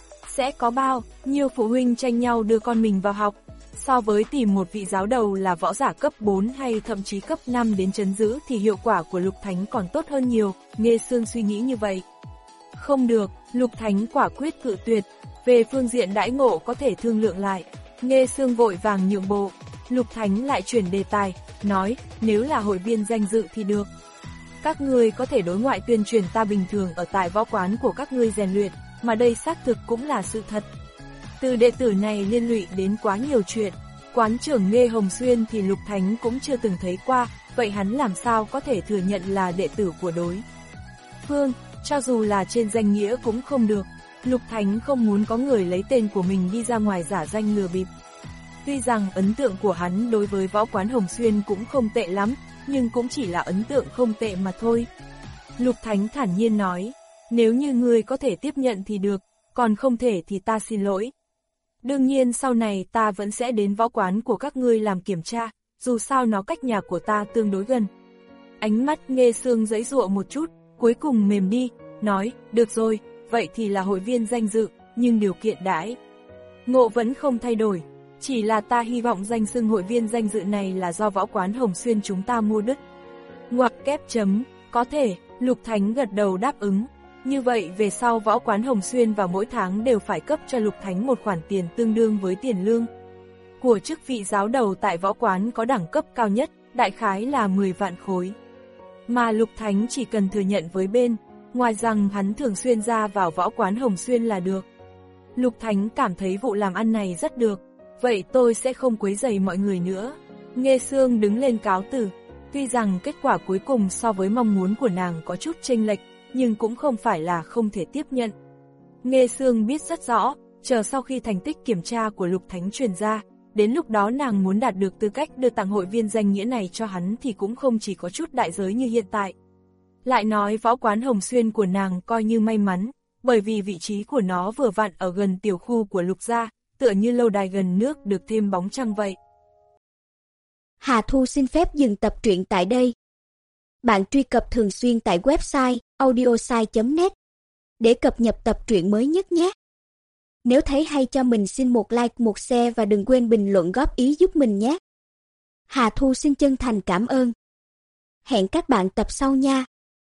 Sẽ có bao nhiêu phụ huynh tranh nhau đưa con mình vào học, so với tìm một vị giáo đầu là võ giả cấp bốn hay thậm chí cấp năm đến trấn giữ thì hiệu quả của Lục Thánh còn tốt hơn nhiều. Nghê Sương suy nghĩ như vậy. Không được, Lục Thánh quả quyết cự tuyệt, về phương diện đãi ngộ có thể thương lượng lại. Nghê Sương vội vàng nhượng bộ. Lục Thánh lại chuyển đề tài, nói, nếu là hội viên danh dự thì được. Các ngươi có thể đối ngoại tuyên truyền ta bình thường ở tại võ quán của các ngươi rèn luyện, mà đây xác thực cũng là sự thật. Từ đệ tử này liên lụy đến quá nhiều chuyện, quán trưởng Nghê Hồng Xuyên thì Lục Thánh cũng chưa từng thấy qua, vậy hắn làm sao có thể thừa nhận là đệ tử của đối phương, cho dù là trên danh nghĩa cũng không được. Lục Thánh không muốn có người lấy tên của mình đi ra ngoài giả danh lừa bịp. Tuy rằng ấn tượng của hắn đối với võ quán Hồng Xuyên cũng không tệ lắm, nhưng cũng chỉ là ấn tượng không tệ mà thôi. Lục Thánh thản nhiên nói, nếu như ngươi có thể tiếp nhận thì được, còn không thể thì ta xin lỗi. Đương nhiên sau này ta vẫn sẽ đến võ quán của các ngươi làm kiểm tra, dù sao nó cách nhà của ta tương đối gần. Ánh mắt Nghê Sương giãy giụa một chút, cuối cùng mềm đi, nói, được rồi, vậy thì là hội viên danh dự, nhưng điều kiện đãi ngộ vẫn không thay đổi. Chỉ là ta hy vọng danh xưng hội viên danh dự này là do võ quán Hồng Xuyên chúng ta mua đứt. Ngoặc kép chấm, có thể, Lục Thánh gật đầu đáp ứng. Như vậy về sau võ quán Hồng Xuyên vào mỗi tháng đều phải cấp cho Lục Thánh một khoản tiền tương đương với tiền lương của chức vị giáo đầu tại võ quán có đẳng cấp cao nhất, đại khái là mười vạn khối. Mà Lục Thánh chỉ cần thừa nhận với bên, ngoài rằng hắn thường xuyên ra vào võ quán Hồng Xuyên là được. Lục Thánh cảm thấy vụ làm ăn này rất được. Vậy tôi sẽ không quấy rầy mọi người nữa. Nghê Sương đứng lên cáo từ. Tuy rằng kết quả cuối cùng so với mong muốn của nàng có chút chênh lệch, nhưng cũng không phải là không thể tiếp nhận. Nghê Sương biết rất rõ, chờ sau khi thành tích kiểm tra của Lục Thánh truyền ra, đến lúc đó nàng muốn đạt được tư cách đưa tặng hội viên danh nghĩa này cho hắn thì cũng không chỉ có chút đại giới như hiện tại. Lại nói võ quán Hồng Xuyên của nàng coi như may mắn, bởi vì vị trí của nó vừa vặn ở gần tiểu khu của Lục gia, tựa như lâu đài gần nước được thêm bóng trăng vậy. Hà Thu xin phép dừng tập truyện tại đây. Bạn truy cập thường xuyên tại website audiosai chấm net để cập nhật tập truyện mới nhất nhé. Nếu thấy hay cho mình xin một like, một share và đừng quên bình luận góp ý giúp mình nhé. Hà Thu xin chân thành cảm ơn. Hẹn các bạn tập sau nha.